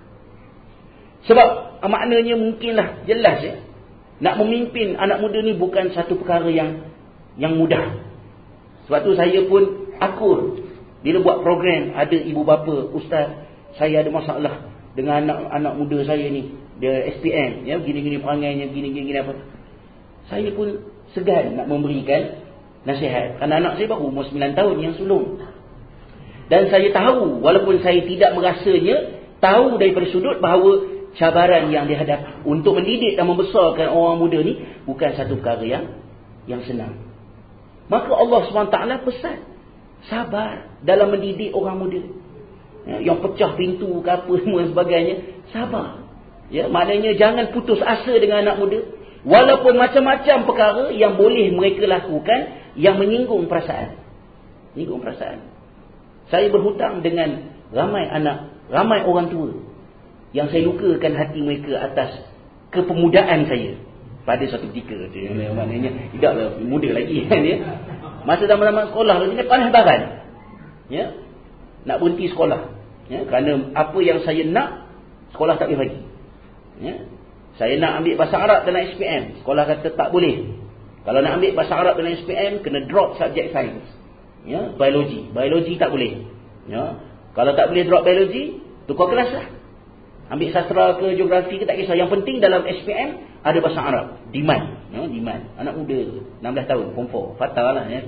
Sebab maknanya mungkinlah jelas, ya, nak memimpin anak muda ni bukan satu perkara yang yang mudah. Sebab tu saya pun akur bila buat program, ada ibu bapa, ustaz, saya ada masalah dengan anak anak muda saya ni. Dia S P M, ya, gini-gini perangainya, gini-gini apa. Saya pun segan nak memberikan nasihat, kerana anak saya baru umur sembilan tahun yang sulung. Dan saya tahu, walaupun saya tidak merasanya, tahu daripada sudut bahawa cabaran yang dihadapi untuk mendidik dan membesarkan orang muda ni bukan satu perkara yang yang senang. Maka Allah subhanahu wa taala pesan sabar dalam mendidik orang muda, ya, yang pecah pintu ke apa semua sebagainya, sabar. Ya, maknanya jangan putus asa dengan anak muda, walaupun macam-macam perkara yang boleh mereka lakukan yang menyinggung perasaan. Menyinggung perasaan. Saya berhutang dengan ramai anak, ramai orang tua yang saya lukakan hati mereka atas kepemudaan saya pada satu ketika. Dia, maknanya tidaklah muda lagi kan dia. Masa zaman-zaman sekolah lagi panas baran. Ya. Nak berhenti sekolah. Ya, kerana apa yang saya nak sekolah tak boleh bagi. Ya. Saya nak ambil bahasa Arab dalam S P M, sekolah kata tak boleh. Kalau nak ambil bahasa Arab dalam S P M, kena drop subjek sains. Ya, biologi, biologi tak boleh. Ya. Kalau tak boleh drop biologi, tukar kelas lah. Ambil sastra ke geografi ke tak kisah. Yang penting dalam S P M ada bahasa Arab. Demand, ya, demand. Anak muda enam belas tahun, form four, fatal lah, ya.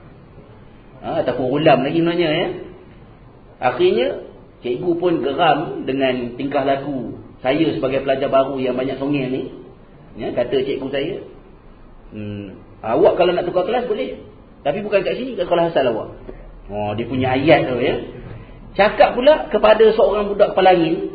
Ha, ataupun ulam lagi sebenarnya, ya. Akhirnya cikgu pun geram dengan tingkah laku saya sebagai pelajar baru yang banyak songeng ni. Ya, kata cikgu saya, hmm, awak kalau nak tukar kelas boleh, tapi bukan kat sini, kat sekolah asal awak. Oh, dia punya ayat tu, ya. Cakap pula kepada seorang budak kepala angin.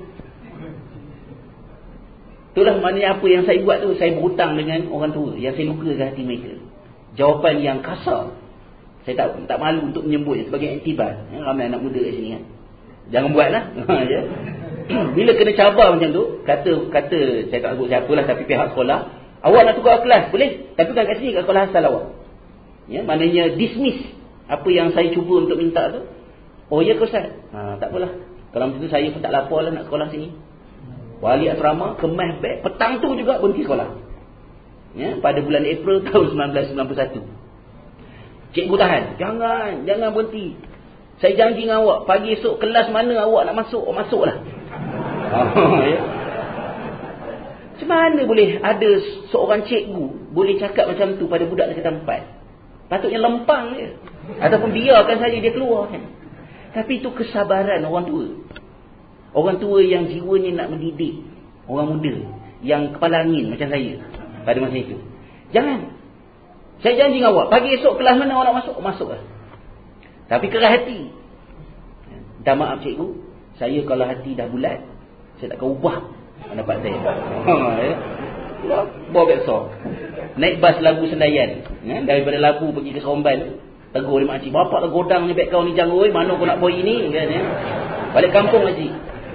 Itulah maknanya apa yang saya buat tu. Saya berhutang dengan orang tua yang saya lukakan hati mereka. Jawapan yang kasar, saya tak tak malu untuk menyebut sebagai iktibar. Ya, ramai anak muda kat sini kan. Jangan buatlah. Ya. Bila kena cabar macam tu, kata kata saya tak sebut siapalah, tapi pihak sekolah, awak nak tukar kelas boleh, tapi bukan kat sini, kat sekolah asal awak. Ya, maknanya dismiss apa yang saya cuba untuk minta tu. Oh ya ke Ustaz? Ha, tak apalah. Kalau macam tu saya pun tak lapar lah nak sekolah sini. Wali asrama kemas beg, petang tu juga berhenti sekolah. Ya, pada bulan April tahun sembilan belas sembilan puluh satu. Cikgu tahan, jangan, jangan berhenti. Saya janji dengan awak, pagi esok kelas mana awak nak masuk, awak masuklah. Oh, ya. Macam mana boleh ada seorang cikgu boleh cakap macam tu pada budak tingkatan empat? Patutnya lempang dia, ataupun biarkan saja dia keluar kan. Tapi itu kesabaran orang tua. Orang tua yang jiwanya nak mendidik orang muda yang kepala angin macam saya pada masa itu. Jangan. Saya janji dengan awak, pagi esok kelas mana awak nak masuk, masuklah. Tapi keras hati. Dah maaf cikgu, Saya kalau hati dah bulat, saya takkan ubah pendapat saya. Ha, ya. Bawa bekso. Naik bas Labu Sendayan, ya, daripada Labu pergi ke Seremban. Tegur dia makcik, bapak tak godang ni beg kau ni jang, oi, mana kau nak boy ni kan, ya. Balik kampung makcik.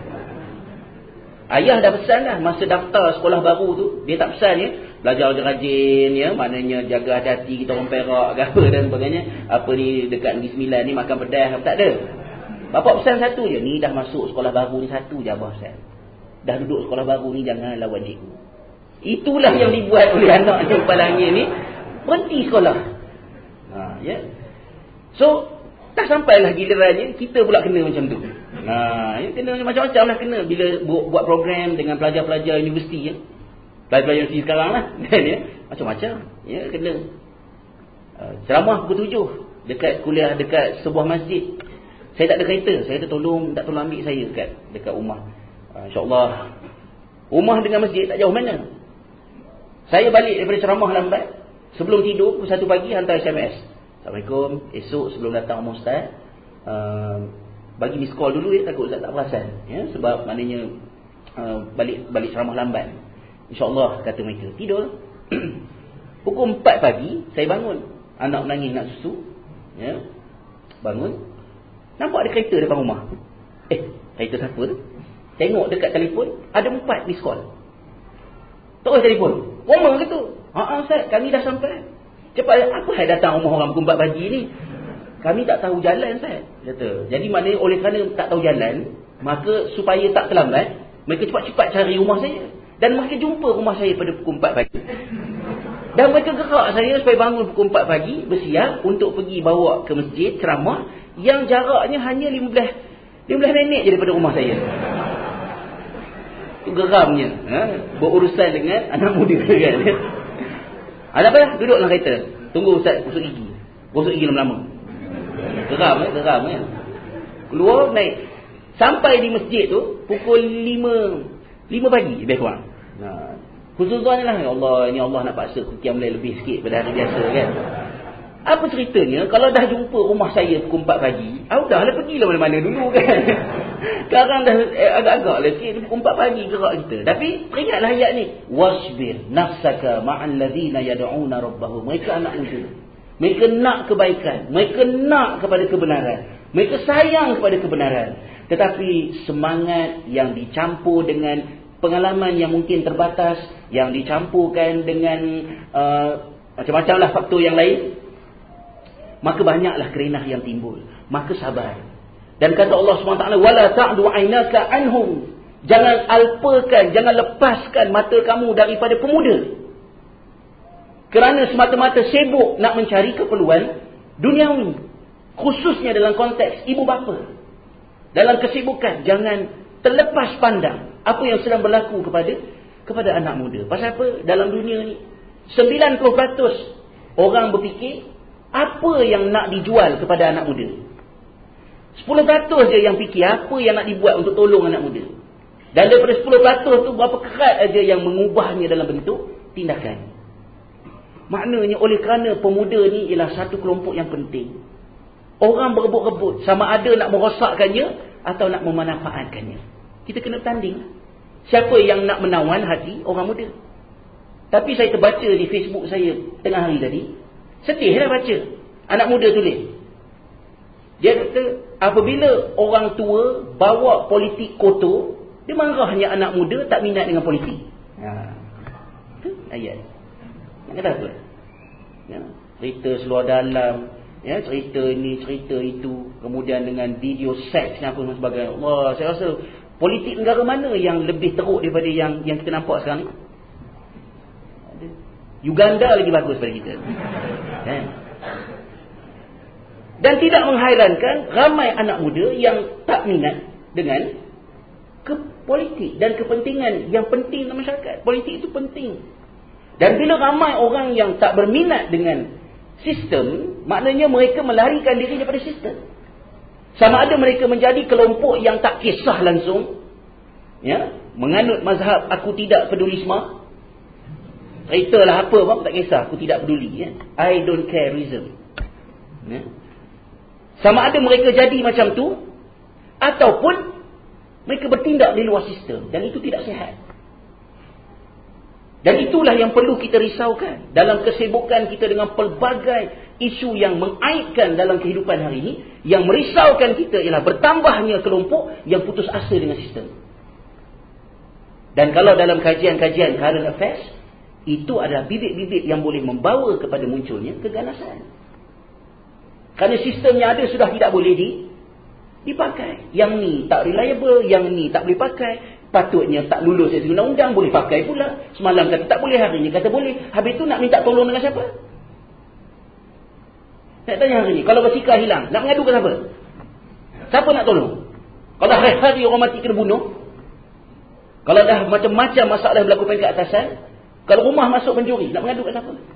Ayah dah pesan dah masa daftar sekolah baru tu, dia tak pesan ya, belajar rajin ya, maknanya jaga hati-hati kita orang Perak ke apa dan sebagainya. Apa ni dekat Negeri Sembilan ni makan pedas apa tak ada. Bapak pesan satu je, ni dah masuk sekolah baru ni satu je abah pesan. Dah duduk sekolah baru ni jangan lawan cikgu. Itulah yang dibuat oleh anak yang kepala angin ni, berhenti sekolah. Ha, ya. So, tak sampailah gilirannya kita pula kena macam tu. Ha, ya, kena macam-macam lah kena bila bu- buat program dengan pelajar-pelajar universiti ya. Pelajar-pelajar universiti sekarang lah. Ya, macam-macam. Ya, kena. Uh, ceramah pukul tujuh dekat kuliah dekat sebuah masjid. Saya tak ada kereta, saya kata tolong tak tolong ambil saya dekat dekat rumah. Uh, InsyaAllah. Rumah dengan masjid tak jauh mana. Saya balik daripada ceramah lambat. Sebelum tidur pukul satu pagi hantar S M S. Assalamualaikum, esok sebelum datang rumah Ustaz, uh, bagi miss call dulu ya, takut Ustaz tak perasan ya, sebab maknanya uh, balik balik ceramah lambat. InsyaAllah kata mereka. Tidur. Pukul empat pagi saya bangun. Anak menangis nak susu ya. Bangun. Nampak ada kereta depan rumah. Eh, kereta siapa tu? Tengok dekat telefon ada empat miss call. Terus telefon. Rumah ke tu? Haa Ustaz, kami dah sampai. Cepat, apa yang datang rumah orang pukul empat pagi ni? Kami tak tahu jalan, Ustaz. Kata. Jadi maknanya oleh kerana tak tahu jalan, maka supaya tak terlambat, mereka cepat-cepat cari rumah saya. Dan mereka jumpa rumah saya pada pukul empat pagi. Dan mereka gerak saya supaya bangun pukul empat pagi, bersiap untuk pergi bawa ke masjid, ceramah, yang jaraknya hanya lima belas minit je daripada rumah saya. Itu geramnya. Ha? Berurusan dengan anak muda kan. Ada apa lah? Duduk dalam kereta. Tunggu Ustaz gosok gigi. Gosok gigi lama-lama. Geram ya, geram ya. Keluar naik. Sampai di masjid tu pukul lima pagi lebih kurang. Nah, khususnya lah ya Allah, ni Allah nak paksa aku qiyam lebih sikit pada hari biasa kan. Apa ceritanya kalau dah jumpa rumah saya pukul empat pagi, ah udahlah pergilah mana-mana dulu kan. Sekarang dah eh, agak-agak lah sikit pukul empat pagi gerak kita. Tapi teringatlah ayat ni, wasbir nafsaka ma'al ladzina yad'una rabbahum. Mereka anak muda. Mereka nak kebaikan, mereka nak kepada kebenaran. Mereka sayang kepada kebenaran. Tetapi semangat yang dicampur dengan pengalaman yang mungkin terbatas, yang dicampurkan dengan uh, macam-macam lah faktor yang lain, maka banyaklah kerenah yang timbul. Maka sabar. Dan kata Allah subhanahu wa taala, wala ta'du 'ainaka anhum. Jangan alpakan, jangan lepaskan mata kamu daripada pemuda. Kerana semata-mata sibuk nak mencari keperluan duniawi. Khususnya dalam konteks ibu bapa. Dalam kesibukan, jangan terlepas pandang apa yang sedang berlaku kepada kepada anak muda. Pasal apa? Dalam dunia ni sembilan puluh peratus orang berfikir apa yang nak dijual kepada anak muda. sepuluh peratus je yang fikir apa yang nak dibuat untuk tolong anak muda. Dan daripada sepuluh peratus tu berapa kerat aja yang mengubahnya dalam bentuk tindakan. Maknanya oleh kerana pemuda ni ialah satu kelompok yang penting. Orang berebut-rebut sama ada nak merosakkannya atau nak memanfaatkannya. Kita kena tanding. Siapa yang nak menawan hati orang muda. Tapi saya terbaca di Facebook saya tengah hari tadi. Sedihlah baca. Anak muda tulis. Dia kata, apabila orang tua bawa politik kotor, dia marahnya anak muda tak minat dengan politik. Ha. Itu ayat. Nak kata apa? Ya. Cerita seluar dalam, ya, cerita ini, cerita itu, kemudian dengan video seks dan apa sebagainya. Wah, saya rasa politik negara mana yang lebih teruk daripada yang yang kita nampak sekarang ni? Uganda lagi bagus daripada kita. Kan? Dan tidak menghairankan ramai anak muda yang tak minat dengan ke politik dan kepentingan yang penting dalam masyarakat. Politik itu penting. Dan bila ramai orang yang tak berminat dengan sistem, maknanya mereka melarikan diri daripada sistem. Sama ada mereka menjadi kelompok yang tak kisah langsung, ya, menganut mazhab aku tidak pedulisme. Ceritalah apa pun tak kisah, aku tidak peduli, ya. I don't careism. Ya. Sama ada mereka jadi macam tu, ataupun Mereka bertindak di luar sistem. Dan itu tidak sihat. Dan itulah yang perlu kita risaukan. Dalam kesibukan kita dengan pelbagai isu yang mengaitkan dalam kehidupan hari ini. Yang merisaukan kita ialah bertambahnya kelompok yang putus asa dengan sistem. Dan kalau dalam kajian-kajian current affairs, itu adalah bibit-bibit yang boleh membawa kepada munculnya keganasan. Kerana sistem yang ada sudah tidak boleh di, dipakai. Yang ni tak reliable, yang ni tak boleh pakai. Patutnya tak lulus dari undang-undang, boleh pakai pula. Semalam kata tak boleh, hari ni kata boleh. Habis tu nak minta tolong dengan siapa? Nak tanya hari ni, kalau basikal hilang, nak mengadu ke siapa? Siapa nak tolong? Kalau hari-hari orang mati kena bunuh, kalau dah macam-macam masalah berlaku pada keatasan, kalau rumah masuk pencuri, nak mengadu ke siapa?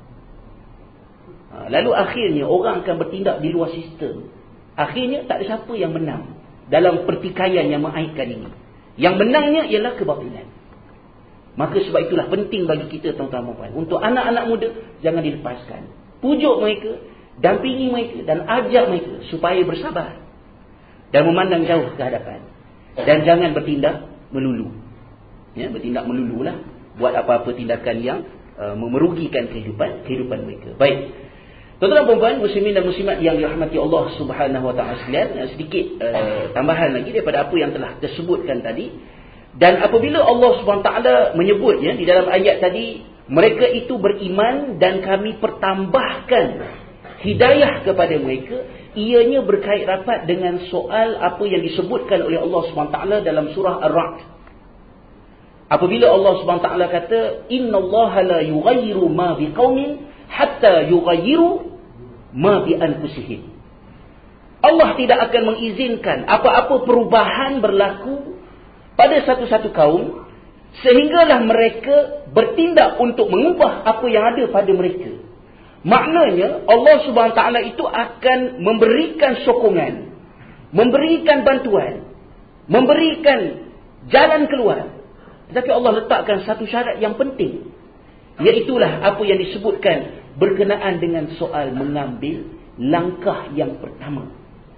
Ha, lalu akhirnya orang akan bertindak di luar sistem. Akhirnya tak ada siapa yang menang dalam pertikaian yang mengaitkan ini. Yang menangnya ialah kebatilan. Maka sebab itulah penting bagi kita tuan-tuan dan puan, untuk anak-anak muda jangan dilepaskan. Pujuk mereka, dampingi mereka dan ajak mereka supaya bersabar dan memandang jauh ke hadapan. Dan jangan bertindak melulu. Ya, bertindak melululah, buat apa-apa tindakan yang uh, merugikan kehidupan kehidupan mereka. Baik. Tuan-tuan dan puan, muslimin dan muslimat yang dirahmati Allah Subhanahu wa taala sekalian, sedikit uh, tambahan lagi daripada apa yang telah tersebutkan tadi. Dan apabila Allah Subhanahu wa taala menyebutnya di dalam ayat tadi, mereka itu beriman dan kami pertambahkan hidayah kepada mereka, ianya berkait rapat dengan soal apa yang disebutkan oleh Allah Subhanahu wa taala dalam surah Ar-Ra'd. Apabila Allah Subhanahu wa taala kata, innallaha la yughayyiru ma biqaumin hatta yughayyiru ma bi anfusihim. Allah tidak akan mengizinkan apa-apa perubahan berlaku pada satu-satu kaum sehinggalah mereka bertindak untuk mengubah apa yang ada pada mereka. Maknanya Allah Subhanahu wa taala itu akan memberikan sokongan, memberikan bantuan, memberikan jalan keluar. Tetapi Allah letakkan satu syarat yang penting, iaitulah apa yang disebutkan berkenaan dengan soal mengambil langkah yang pertama.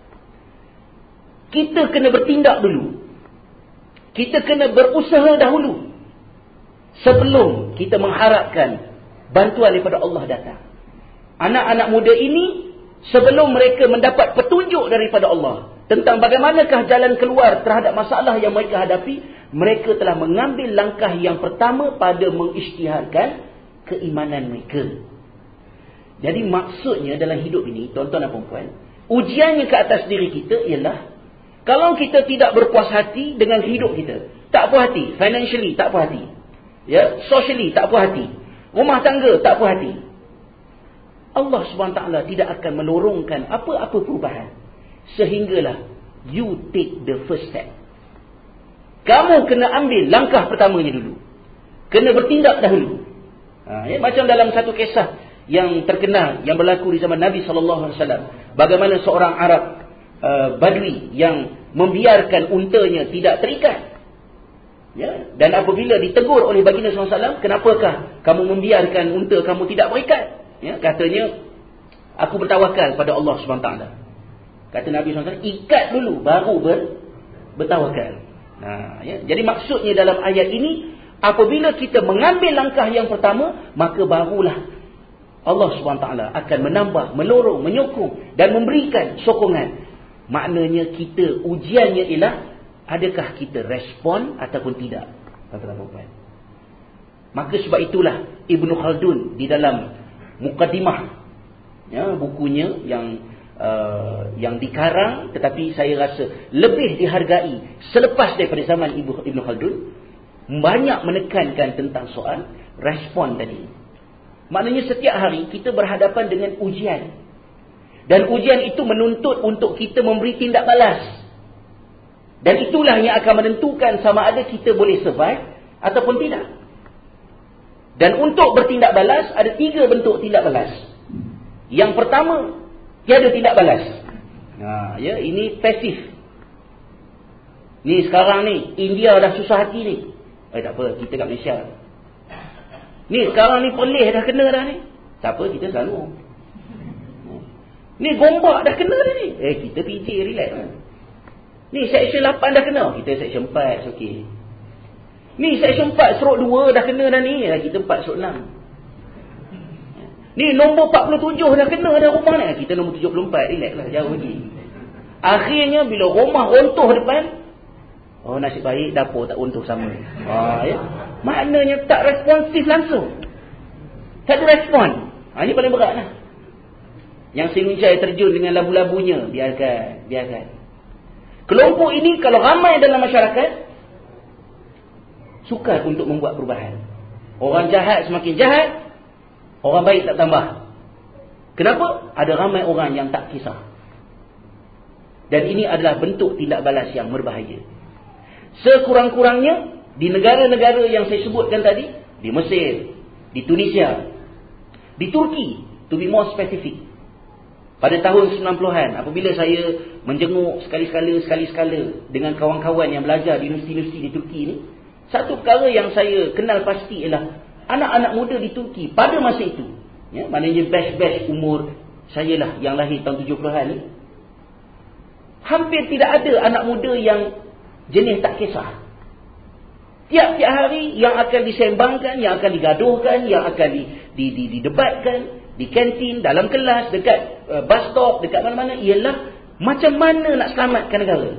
Kita kena bertindak dulu. Kita kena berusaha dahulu sebelum kita mengharapkan bantuan daripada Allah datang. Anak-anak muda ini, sebelum mereka mendapat petunjuk daripada Allah tentang bagaimanakah jalan keluar terhadap masalah yang mereka hadapi, mereka telah mengambil langkah yang pertama pada mengisytiharkan keimanan mereka. Jadi maksudnya dalam hidup ini, tuan-tuan dan puan, ujiannya ke atas diri kita ialah, kalau kita tidak berpuas hati dengan hidup kita, tak puas hati, financially tak puas hati, ya, socially tak puas hati, rumah tangga tak puas hati, Allah subhanahu wa taala tidak akan melorongkan apa-apa perubahan sehinggalah you take the first step. Kamu kena ambil langkah pertamanya dulu. Kena bertindak dahulu. Ha, ya, macam dalam satu kisah yang terkenal yang berlaku di zaman Nabi sallallahu alaihi wasallam, bagaimana seorang Arab uh, Badui yang membiarkan untanya tidak terikat. Ya, dan apabila ditegur oleh baginda sallallahu alaihi wasallam, kenapakah kamu membiarkan unta kamu tidak berikat? Ya, katanya, aku bertawakal pada Allah subhanahu wa taala. Kata Nabi sallallahu alaihi wasallam, ikat dulu baru ber, bertawakal. Nah, ya, jadi maksudnya dalam ayat ini, apabila kita mengambil langkah yang pertama, maka barulah Allah subhanahu wa taala akan menambah, melorong, menyokong dan memberikan sokongan. Maknanya kita, ujiannya ialah adakah kita respon ataupun tidak. Maka sebab itulah Ibnu Khaldun di dalam Muqaddimah, ya, bukunya yang uh, yang dikarang tetapi saya rasa lebih dihargai selepas daripada zaman Ibnu Ibnu Khaldun, banyak menekankan tentang soal respon tadi. Maknanya setiap hari kita berhadapan dengan ujian. Dan ujian itu menuntut untuk kita memberi tindak balas. Dan itulah yang akan menentukan sama ada kita boleh survive ataupun tidak. Dan untuk bertindak balas, ada tiga bentuk tindak balas. Yang pertama, tiada tindak balas. Nah, ya, ini pasif. Ni sekarang ni, India dah susah hati ni. Eh tak apa, kita kat Malaysia. Ni sekarang ni Perlis dah kena dah ni. Tak apa, kita selalu. Ni Gombak dah kena dah ni. Eh kita P J relax. Ni section lapan dah kena, kita section empat, okey. Ni section empat stroke dua dah kena dah ni, kita empat stroke enam. Ni nombor empat puluh tujuh dah kena dah rumah ni, kita nombor tujuh puluh empat, relax lah, jauh lagi. Akhirnya bila rumah runtuh depan, oh nasib baik dapur tak runtuh sama. Ha, ya? Maknanya tak responsif langsung. Tak ada respon. Ha, ini paling berat lah. Yang Sinuncai terjun dengan labu-labunya, biarkan, biarkan. Kelompok ini kalau ramai dalam masyarakat, sukar untuk membuat perubahan. Orang jahat semakin jahat, orang baik tak tambah. Kenapa? Ada ramai orang yang tak kisah. Dan ini adalah bentuk tindak balas yang berbahaya. Sekurang-kurangnya di negara-negara yang saya sebutkan tadi, di Mesir, di Tunisia, di Turki, to be more specific. Pada tahun sembilan puluhan, apabila saya menjenguk sekali-sekala sekali-sekala dengan kawan-kawan yang belajar di universiti-universiti di Turki ini, satu perkara yang saya kenal pasti ialah anak-anak muda di Turki pada masa itu, ya, maknanya batch-batch umur saya lah yang lahir tahun tujuh puluhan ni, hampir tidak ada anak muda yang jenis tak kisah. Tiap-tiap hari yang akan disembangkan, yang akan digaduhkan, yang akan di, di, di, didebatkan di kantin, dalam kelas, dekat uh, bus stop, dekat mana-mana, ialah macam mana nak selamatkan negara.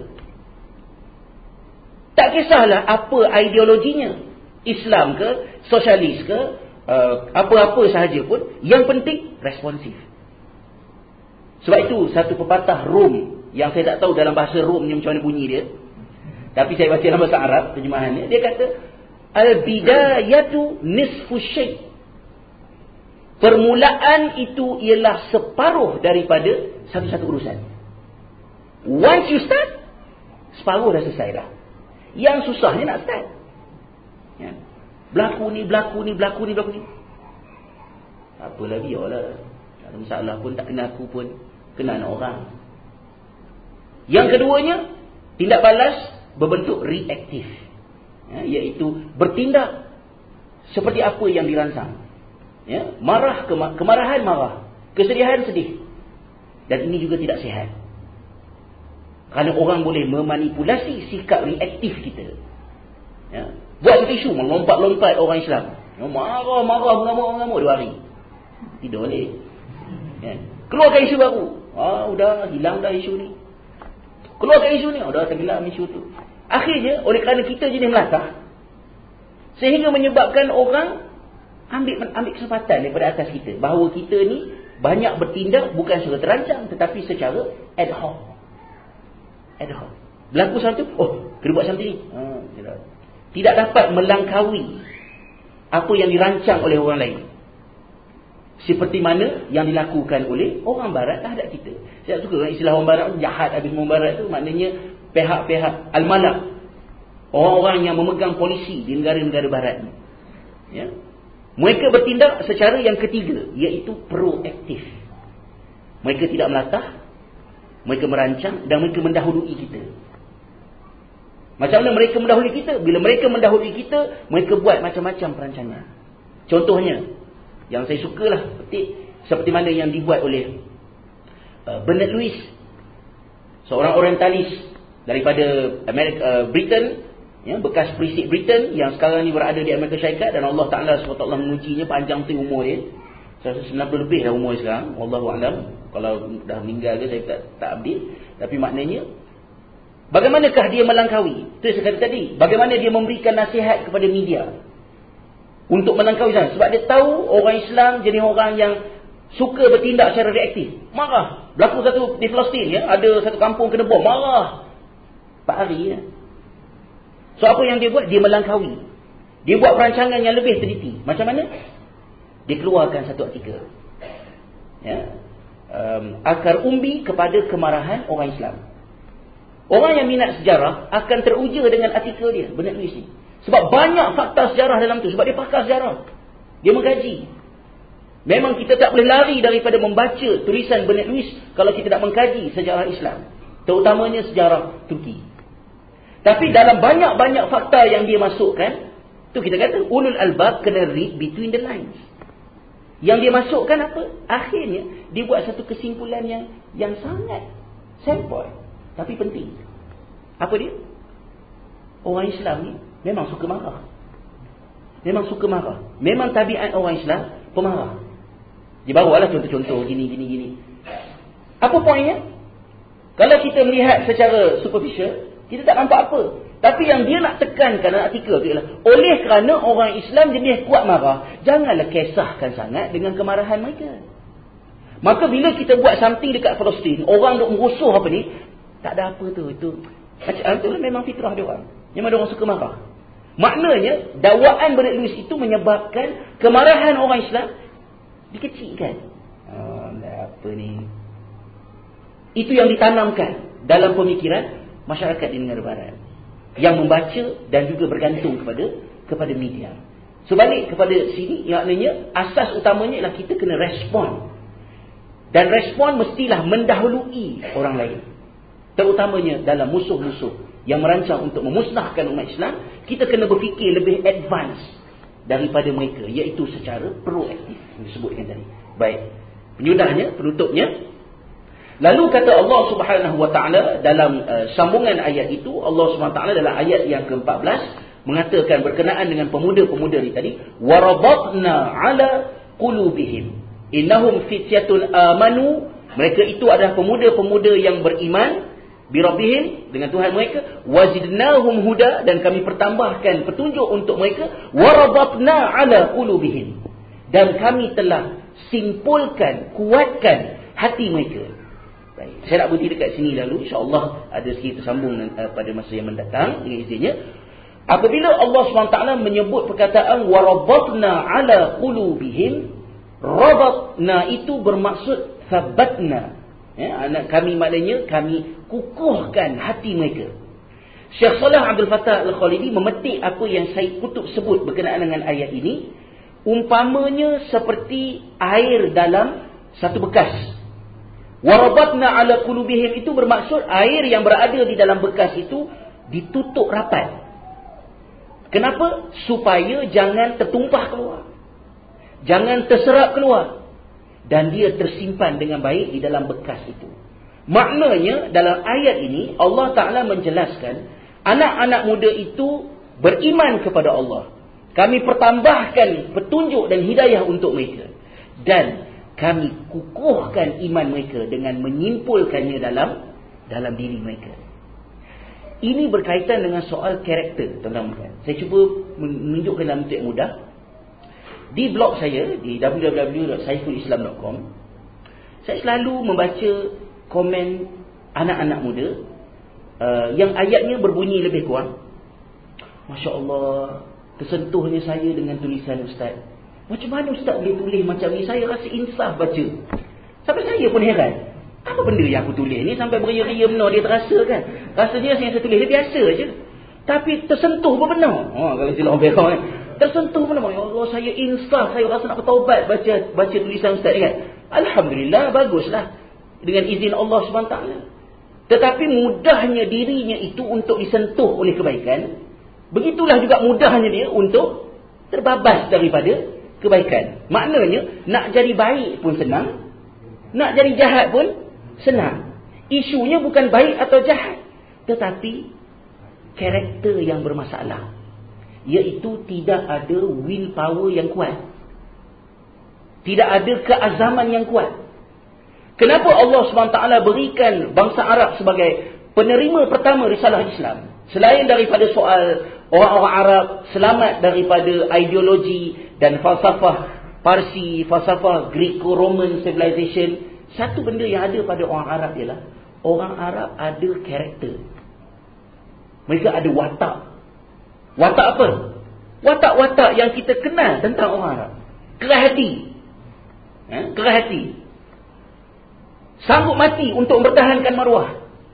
Tak kisahlah apa ideologinya, Islam ke, sosialis ke, uh, apa-apa sahaja pun, yang penting responsif. Sebab itu satu pepatah Rom yang saya tak tahu dalam bahasa Rom ni macam mana bunyi dia, tapi saya baca dalam bahasa Arab terjemahannya, dia kata al-bidayatu nisfu syai'. Permulaan itu ialah separuh daripada satu-satu urusan. Once you start, separuh dah selesai dah. Yang susahnya nak start. Ya. Berlaku ni, berlaku ni, berlaku ni, berlaku ni. Apalah, biarlah. Tak ada masalah pun, tak kena aku pun, kena anak orang. Yang keduanya, tindak balas berbentuk reaktif, ya, iaitu bertindak seperti apa yang dirancang. Ya, marah, kema- kemarahan marah, kesedihan sedih. Dan ini juga tidak sihat. Kerana orang boleh memanipulasi sikap reaktif kita. Ya, buat satu isu, melompat-lompat orang Islam. Ya, marah, marah, mengamuk-mengamuk dua hari. Tidak boleh. Ya, keluarkan isu baru. Ah, udah hilang dah isu ni. Keluarkan isu ni, udah tenggelam isu tu. Akhirnya, oleh kerana kita jenis melantah, sehingga menyebabkan orang ambil ambil kesempatan daripada atas kita, bahawa kita ni banyak bertindak bukan secara terancang, tetapi secara ad hoc. Ad hoc. Berlaku satu, oh, kena buat something ni. Ha, tidak. Tidak dapat melangkaui apa yang dirancang oleh orang lain. Seperti mana yang dilakukan oleh orang barat terhadap kita. Saya suka istilah orang barat, jahat habis orang barat tu, maknanya pihak-pihak al-malak, orang-orang yang memegang polisi di negara-negara barat ni. Ya. Mereka bertindak secara yang ketiga, iaitu proaktif. Mereka tidak melatah, mereka merancang dan mereka mendahului kita. Macam mana mereka mendahului kita? Bila mereka mendahului kita, mereka buat macam-macam perancangan. Contohnya, yang saya sukalah petik, seperti mana yang dibuat oleh uh, Bernard Lewis, seorang orientalis daripada Amerika, uh, Britain, ya, bekas perisik Britain yang sekarang ni berada di Amerika Syarikat, dan Allah Ta'ala subhanahu wa taala mengujinya panjang tu umur dia. seratus sembilan puluh lebih dah umur sekarang. Wallahu a'lam. Kalau dah meninggal ke saya tak, tak update. Tapi maknanya, bagaimanakah dia melangkaui? Itu saya kata tadi. Bagaimana dia memberikan nasihat kepada media untuk melangkaui sana. Sebab dia tahu orang Islam jenis orang yang suka bertindak secara reaktif. Marah. Berlaku satu di Palestin, ya, ada satu kampung kena bom. Marah. empat hari, ya. So apa yang dia buat? Dia melangkaui. Dia buat perancangan yang lebih teliti. Macam mana? Dia keluarkan satu artikel, ya, um, akar umbi kepada kemarahan orang Islam. Orang yang minat sejarah akan teruja dengan artikel dia, Bernard Lewis ni. Sebab banyak fakta sejarah dalam tu. Sebab dia pakar sejarah, dia mengkaji. Memang kita tak boleh lari daripada membaca tulisan Bernard Lewis kalau kita nak mengkaji sejarah Islam, terutamanya sejarah Turki. Tapi dalam banyak-banyak fakta yang dia masukkan, tu kita kata ulul albab kena read between the lines. Yang dia masukkan apa? Akhirnya dia buat satu kesimpulan yang yang sangat simple tapi penting. Apa dia? Orang Islam ni memang suka marah. Memang suka marah. Memang tabiat orang Islam pemarah. Dia bawalah contoh-contoh gini, gini, gini. Apa poinnya? Kalau kita melihat secara superficial, kita tak nampak apa. Tapi yang dia nak tekankan dalam artikel tu ialah, oleh kerana orang Islam jenis kuat marah, janganlah kisahkan sangat dengan kemarahan mereka. Maka bila kita buat something dekat Palestin, orang duk merusuh apa ni, tak ada apa tu. Itu macam itu memang fitrah dia orang. Memang dia orang suka marah. Maknanya dakwaan Bernard Lewis itu menyebabkan kemarahan orang Islam dikecilkan. Oh, apa ni? Itu yang ditanamkan dalam pemikiran masyarakat di negara barat yang membaca dan juga bergantung kepada kepada media. Sebalik kepada sini, maknanya asas utamanya ialah kita kena respon. Dan respon mestilah mendahului orang lain. Terutamanya dalam musuh-musuh yang merancang untuk memusnahkan umat Islam, kita kena berfikir lebih advance daripada mereka, iaitu secara proaktif yang disebutkan tadi. Baik, penyudahnya, penutupnya. Lalu kata Allah Subhanahu wa taala dalam uh, sambungan ayat itu, Allah Subhanahu wa taala dalam ayat yang keempat belas mengatakan berkenaan dengan pemuda-pemuda ni tadi, warabatna ala qulubihim innahum fityatun amanu, mereka itu adalah pemuda-pemuda yang beriman bi rabbihim, dengan Tuhan mereka, wazidnahum huda, dan kami pertambahkan petunjuk untuk mereka, warabatna ala qulubihim, dan kami telah simpulkan, kuatkan hati mereka. Baik, saya nak berhenti dekat sini lalu, insya-Allah ada sikit tersambung uh, pada masa yang mendatang dengan izinnya. Apabila Allah subhanahu wa taala menyebut perkataan warabatna ala qulubihim, rabatna itu bermaksud thabatna. Ya, anak kami maknanya kami kukuhkan hati mereka. Syekh Saleh Abdul Fattah Al-Khalidi memetik apa yang Said Qutb sebut berkenaan dengan ayat ini, umpamanya seperti air dalam satu bekas. Warabatna ala qulubihim itu bermaksud air yang berada di dalam bekas itu ditutup rapat. Kenapa? Supaya jangan tertumpah keluar, jangan terserap keluar, dan dia tersimpan dengan baik di dalam bekas itu. Maknanya dalam ayat ini Allah Ta'ala menjelaskan anak-anak muda itu beriman kepada Allah. Kami pertambahkan petunjuk dan hidayah untuk mereka, dan kami kukuhkan iman mereka dengan menyimpulkannya dalam dalam diri mereka. Ini berkaitan dengan soal karakter, teman-teman. Saya cuba menunjukkan dalam bentuk yang mudah. Di blog saya di w w w dot saiful islam dot com, saya selalu membaca komen anak-anak muda uh, yang ayatnya berbunyi lebih kurang, Masya Allah, tersentuhnya saya dengan tulisan Ustaz. Macam mana Ustaz boleh tulis macam ni? Saya rasa insaf baca. Sampai saya pun heran, apa benda yang aku tulis ni sampai beria-ria benar dia terasa kan? Rasanya yang saya tulis dia biasa je, tapi tersentuh pun benar. Oh, kalau sila orang berak kan, tersentuh pun benar. Ya Allah, saya insaf, saya rasa nak bertaubat baca baca tulisan Ustaz kan. Alhamdulillah, baguslah dengan izin Allah subhanahu wa taala. Tetapi mudahnya dirinya itu untuk disentuh oleh kebaikan, begitulah juga mudahnya dia untuk terbabas daripada kebaikan. Maknanya nak jadi baik pun senang, nak jadi jahat pun senang. Isunya bukan baik atau jahat, tetapi karakter yang bermasalah, iaitu tidak ada willpower yang kuat, tidak ada keazaman yang kuat. Kenapa Allah subhanahu wa taala berikan bangsa Arab sebagai penerima pertama risalah Islam? Selain daripada soal orang-orang Arab selamat daripada ideologi dan falsafah Parsi, falsafah Greco-Roman civilization, satu benda yang ada pada orang Arab ialah orang Arab ada karakter. Mereka ada watak. Watak apa? Watak-watak yang kita kenal tentang orang Arab. Keras hati. Ya, keras hati. Sanggup mati untuk mempertahankan maruah.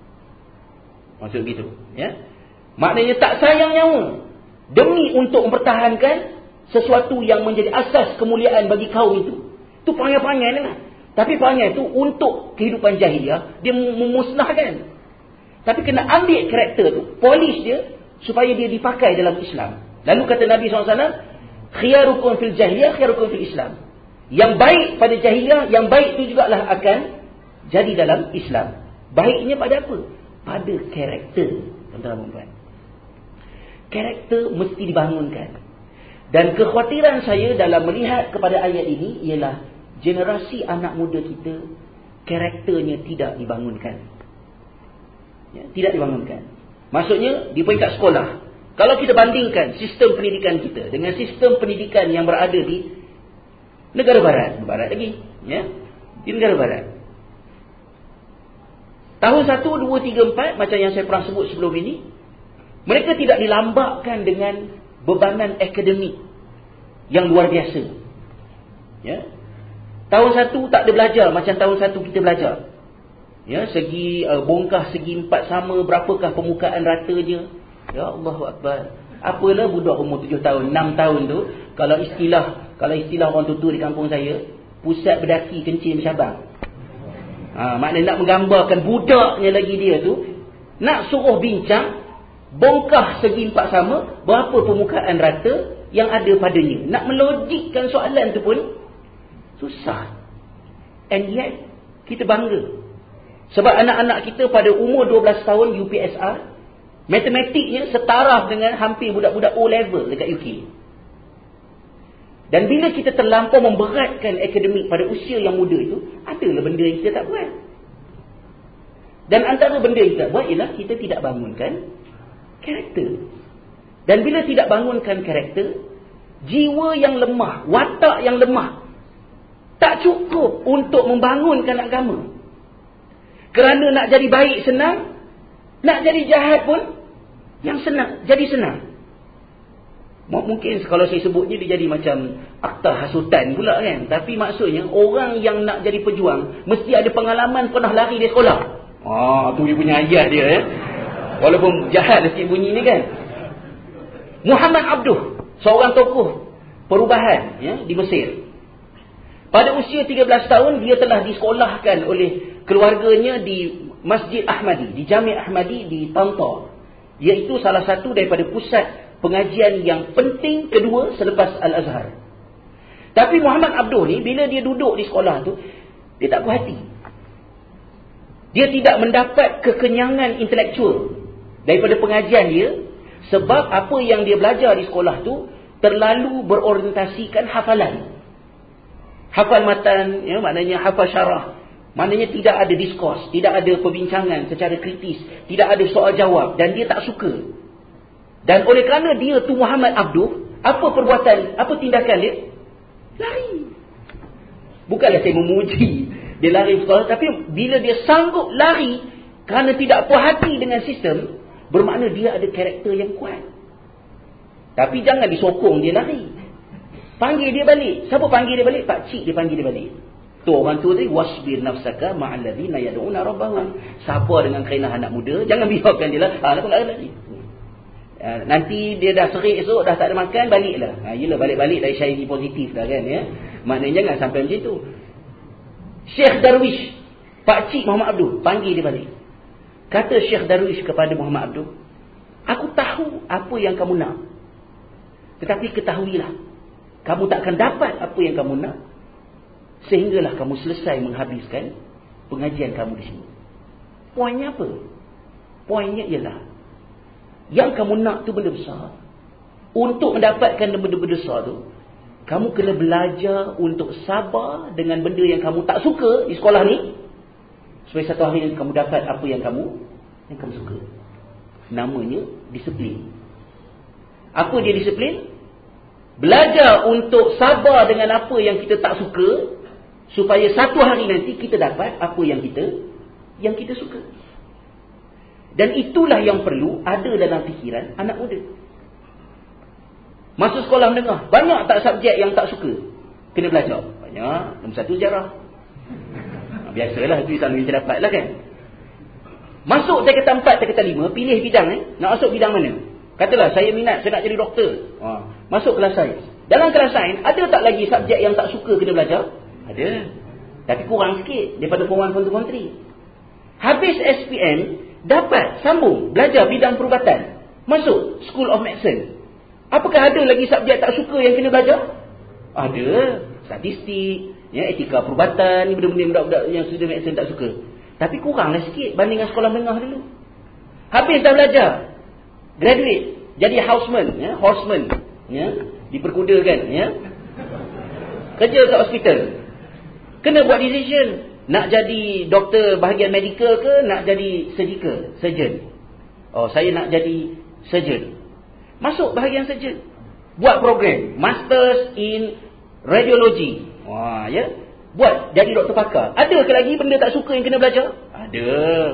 Maksud begitu. Ya. Maknanya tak sayang nyawa demi untuk mempertahankan sesuatu yang menjadi asas kemuliaan bagi kaum itu. Itu perangai-perangai lah. Tapi perangai itu untuk kehidupan jahiliah, dia memusnahkan. Tapi kena ambil karakter tu, polish dia, supaya dia dipakai dalam Islam. Lalu kata Nabi sallallahu alaihi wasallam, khiyarukum fil jahiliyah, khiyarukum fil Islam. Yang baik pada jahiliyah, yang baik itu juga lah akan jadi dalam Islam. Baiknya pada apa? Pada karakter. tuan-tuan dan puan. Karakter mesti dibangunkan. Dan kekhawatiran saya dalam melihat kepada ayat ini ialah generasi anak muda kita karakternya tidak dibangunkan. Ya, tidak dibangunkan. Maksudnya di peringkat sekolah, kalau kita bandingkan sistem pendidikan kita dengan sistem pendidikan yang berada di negara barat, barat lagi, ya, di negara barat. Tahun satu, dua, tiga, empat macam yang saya pernah sebut sebelum ini, mereka tidak dilambakkan dengan bebanan akademik yang luar biasa. Ya. Tahun satu tak ada belajar macam tahun satu kita belajar. Ya, segi uh, bongkah segi empat sama, berapakah permukaan ratanya. Ya Allahu Akbar. Apalah budak umur tujuh tahun, enam tahun tu, kalau istilah kalau istilah orang tutur di kampung saya, pusat berdaki kencing bercabang. Ha, maknanya nak menggambarkan budaknya lagi dia tu, nak suruh bincang bongkah segi empat sama, berapa permukaan rata yang ada padanya. Nak melogikkan soalan tu pun susah. And yet kita bangga. Sebab anak-anak kita pada umur dua belas tahun U P S R, matematiknya setaraf dengan hampir budak-budak O level dekat U K. Dan bila kita terlampau memberatkan akademik pada usia yang muda itu, adalah benda yang kita tak buat. Dan antara benda yang kita buat ialah kita tidak bangunkan karakter. Dan bila tidak bangunkan karakter, jiwa yang lemah, watak yang lemah, tak cukup untuk membangunkan agama. Kerana nak jadi baik senang, nak jadi jahat pun yang senang, jadi senang. Mungkin kalau saya sebutnya dia jadi macam akta hasutan pula kan. Tapi maksudnya orang yang nak jadi pejuang mesti ada pengalaman pernah lari dari sekolah. Ah, tu dia punya ayat dia ya. Walaupun jahat sikit bunyi ni kan. Muhammad Abduh, seorang tokoh perubahan ya di Mesir. Pada usia tiga belas tahun dia telah disekolahkan oleh keluarganya di Masjid Ahmadi, di Jami' Ahmadi di Tanta. Iaitu salah satu daripada pusat pengajian yang penting kedua selepas Al-Azhar. Tapi Muhammad Abduh ni bila dia duduk di sekolah tu, dia tak puas hati. Dia tidak mendapat kekenyangan intelektual daripada pengajian dia, sebab apa yang dia belajar di sekolah tu terlalu berorientasikan hafalan. Hafal matan, ya, maknanya hafal syarah. Maknanya tidak ada diskurs, tidak ada perbincangan secara kritis, tidak ada soal jawab, dan dia tak suka. Dan oleh kerana dia tu Muhammad Abduh, apa perbuatan, apa tindakan dia? Lari. Bukanlah saya memuji dia lari sekolah, tapi bila dia sanggup lari kerana tidak puas hati dengan sistem, bermakna dia ada karakter yang kuat. Tapi jangan disokong dia lari. Panggil dia balik. Siapa panggil dia balik? Pak cik dia panggil dia balik. Tu orang tu tadi, wasbir nafsaka ma'al ladzina yad'una rabbahum. Sabar dengan kainah anak muda, jangan biarkan dia lah. Ha, nak lari. Ha, nanti dia dah serik esok, dah tak ada makan, baliklah. Ha, yelah balik-balik dari syairi positif dah kan ya. Maknanya jangan sampai macam tu. Syekh Darwish, Pak Cik Muhammad Abduh, panggil dia balik. Kata Syekh Darwish kepada Muhammad Abduh, aku tahu apa yang kamu nak. Tetapi ketahuilah, kamu takkan dapat apa yang kamu nak sehinggalah kamu selesai menghabiskan pengajian kamu di sini. Poinnya apa? Poinnya ialah yang kamu nak tu benda besar. Untuk mendapatkan benda-benda besar tu, kamu kena belajar untuk sabar dengan benda yang kamu tak suka di sekolah ni, supaya satu hari kamu dapat apa yang kamu yang kamu suka. Namanya disiplin. Apa dia disiplin? Belajar untuk sabar dengan apa yang kita tak suka, supaya satu hari nanti kita dapat apa yang kita yang kita suka. Dan itulah yang perlu ada dalam fikiran anak muda. Masuk sekolah menengah, banyak tak subjek yang tak suka? Kena belajar. Banyak. Nombor satu, sejarah. Biasalah, itu selalu kita dapat lah kan. Masuk tingkatan empat, tingkatan lima, pilih bidang eh. Nak masuk bidang mana? Katalah, saya minat, saya nak jadi doktor. Ha. Masuk kelas sains. Dalam kelas sains, ada tak lagi subjek yang tak suka kena belajar? Ada. Tapi kurang sikit daripada form one, form two, form three. Habis S P M, dapat sambung belajar bidang perubatan. Masuk School of Medicine. Apakah ada lagi subjek tak suka yang kena belajar? Ada. Statistik, ya, etika perubatan, benda-benda budak-budak yang student medicine tak suka. Tapi kuranglah sikit banding dengan sekolah menengah dulu. Habis dah belajar, graduate, jadi houseman, ya, horseman, ya, diperkudakan, ya. Kerja kat hospital. Kena buat decision, nak jadi doktor bahagian medical ke, nak jadi surgical, surgeon. Oh, saya nak jadi surgeon. Masuk bahagian surgeon. Buat program Masters in Radiology. Wah, ya. Buat jadi doktor pakar. Ada ke lagi benda tak suka yang kena belajar? Ada.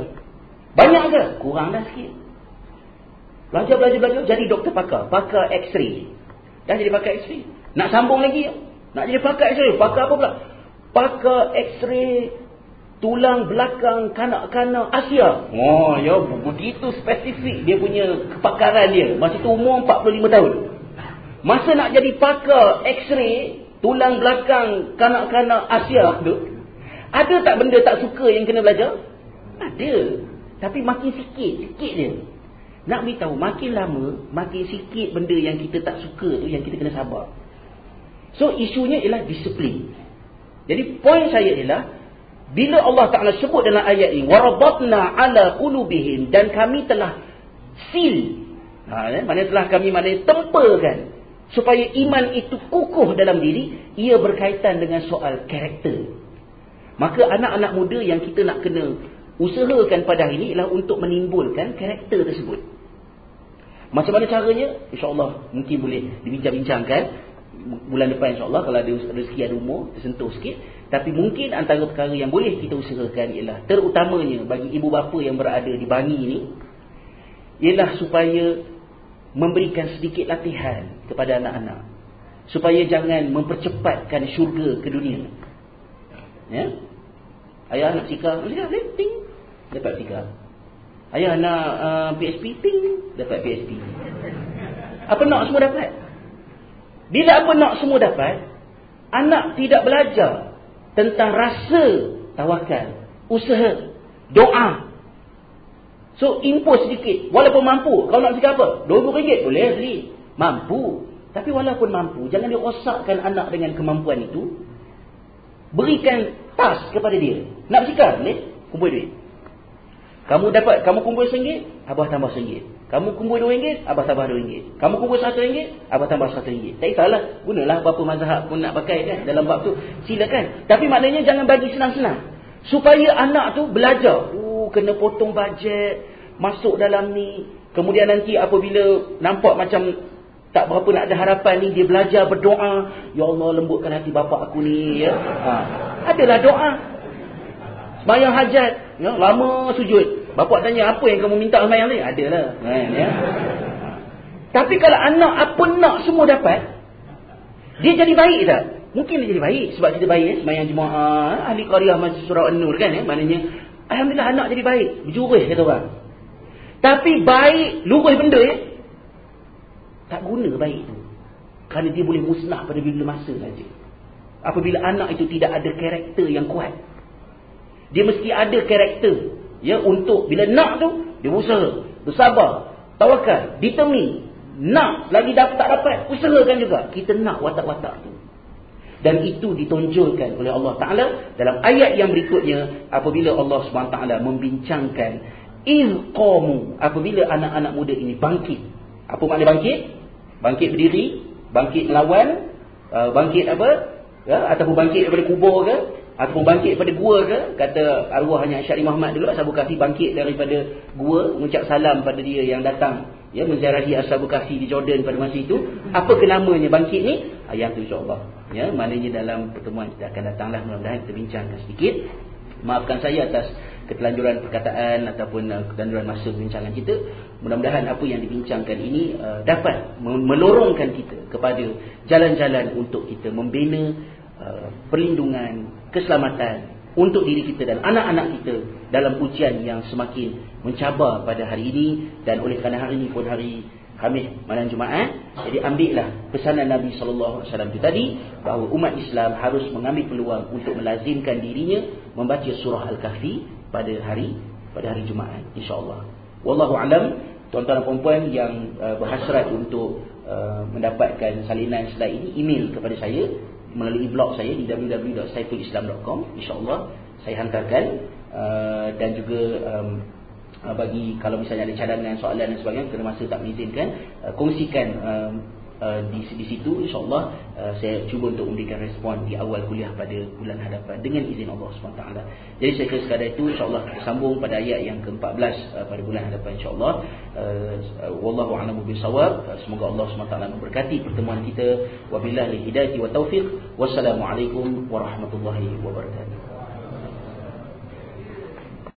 Banyak ke? Kurang dah sikit. Belajar, belajar, belajar, jadi doktor pakar. Pakar X-ray. Dah jadi pakar X-ray. Nak sambung lagi. Nak jadi pakar X-ray. Pakar apa pula? Pakar X-ray tulang belakang kanak-kanak Asia. Oh, ya, begitu spesifik dia punya kepakaran dia. Masa tu umur empat puluh lima tahun. Masa nak jadi pakar X-ray tulang belakang kanak-kanak Asia tu, ada tak benda tak suka yang kena belajar? Ada. Tapi makin sikit, sikit je. Nak beritahu, makin lama, makin sikit benda yang kita tak suka tu yang kita kena sabar. So, isunya ialah disiplin. Jadi, poin saya ialah, bila Allah Ta'ala sebut dalam ayat ini, warabatna ala qulubihim, dan kami telah seal, ha, eh, maknanya telah kami maknanya tempakan, supaya iman itu kukuh dalam diri, ia berkaitan dengan soal karakter. Maka anak-anak muda yang kita nak kena usahakan pada hari ini ialah untuk menimbulkan karakter tersebut. Macam mana caranya? InsyaAllah mungkin boleh dibincang-bincangkan bulan depan, insyaAllah, kalau ada rezeki, ada umur, tersentuh sikit. Tapi mungkin antara perkara yang boleh kita usahakan ialah, terutamanya bagi ibu bapa yang berada di Bangi ini, ialah supaya memberikan sedikit latihan kepada anak-anak, supaya jangan mempercepatkan syurga ke dunia. Ya? Ayah nak sikar, sikar, ting, dapat sikar. Ayah nak uh, P S P, ting, dapat P S P. Apa nak semua dapat. Bila apa nak semua dapat, anak tidak belajar tentang rasa tawakal, usaha, doa. So, impose sedikit. Walaupun mampu. Kalau nak sikap apa? dua puluh ringgit boleh beli. Mampu. Tapi walaupun mampu, jangan dirosakkan anak dengan kemampuan itu. Berikan tas kepada dia. Nak bersikap? Boleh? Kumpul duit. Kamu dapat, kamu kumpul seringgit, abah tambah seringgit. Kamu kumpul dua ringgit, abah tambah dua ringgit. Kamu kumpul satu ringgit, abah tambah satu ringgit. Tak kisahlah. Gunalah berapa mazhab pun nak pakai kan. Dalam bab tu, silakan. Tapi maknanya jangan bagi senang-senang. Supaya anak tu belajar. Oh, kena potong bajet, masuk dalam ni. Kemudian nanti apabila nampak macam tak berapa nak ada harapan ni, dia belajar berdoa. Ya Allah, lembutkan hati bapa aku ni. Ya. Ha. Adalah doa. Sembahyang hajat, ya, lama sujud. Bapak tanya, apa yang kamu minta sembahyang ni? Adalah. Ha, ya. Ha. Tapi kalau anak apa nak semua dapat, dia jadi baik tak? Mungkin dia jadi baik. Sebab kita baik, ya? Sembahyang jemaah, ahli qaryah masjid surah An-Nur kan, ya? Maknanya, alhamdulillah anak jadi baik. Berjurus kata orang. Tapi baik, lurus benda, ya? Tak guna baik tu. Kerana dia boleh musnah pada bila masa saja. Apabila anak itu tidak ada karakter yang kuat. Dia mesti ada karakter. Ya, untuk bila nak tu, dia berusaha, bersabar, tawakal, determine. Nak, lagi dapat, tak dapat, usahakan juga. Kita nak watak-watak tu. Dan itu ditonjolkan oleh Allah Ta'ala dalam ayat yang berikutnya, apabila Allah subhanahu wa taala membincangkan ilqamu, apabila anak-anak muda ini bangkit. Apa makna bangkit? Bangkit berdiri, bangkit melawan, uh, bangkit apa? Ya, ataupun bangkit daripada kubur ke, ataupun bangkit daripada gua ke. Kata arwahnya Syarif Muhammad dulu, Ashabul Kahfi bangkit daripada gua, mengucap salam pada dia yang datang, ya, menziarahi Ashabul Kahfi di Jordan pada masa itu. Apa ke namanya bangkit ni? Ayat tu insya-Allah. Ya, maknanya dalam pertemuan kita akan datanglah, mudah-mudahan kita bincangkan sedikit. Maafkan saya atas ketelanjuran perkataan ataupun uh, ketelanjuran masa perbincangan kita. Mudah-mudahan apa yang dibincangkan ini uh, dapat melorongkan kita kepada jalan-jalan untuk kita membina uh, perlindungan, keselamatan untuk diri kita dan anak-anak kita dalam ujian yang semakin mencabar pada hari ini. Dan oleh kerana hari ini pun hari Khamis malam Jumaat, jadi ambillah pesanan Nabi sallallahu alaihi wasallam itu tadi, bahawa umat Islam harus mengambil peluang untuk melazimkan dirinya membaca surah Al-Kahfi pada hari pada hari Jumaat, insya-Allah. Wallahu alam. Tuan-tuan dan puan-puan yang uh, berhasrat untuk uh, mendapatkan salinan slide ini, email kepada saya melalui blog saya di w w w dot saiful islam dot com. Insya-Allah saya hantarkan, uh, dan juga um, uh, bagi kalau misalnya ada cadangan, soalan dan sebagainya, kerana masa tak mengizinkan, uh, kongsikan uh, Uh, di, di situ, insyaAllah uh, saya cuba untuk memberikan respon di awal kuliah pada bulan hadapan dengan izin Allah subhanahu wa taala. Jadi saya kira sekadar itu, insyaAllah kita sambung pada ayat yang ke empat belas uh, pada bulan hadapan, insyaAllah. uh, Wallahu a'lamu bishawab. uh, Semoga Allah subhanahu wa taala memberkati pertemuan kita. Wabillahi hidayati wa taufiq. Wassalamualaikum warahmatullahi wabarakatuh.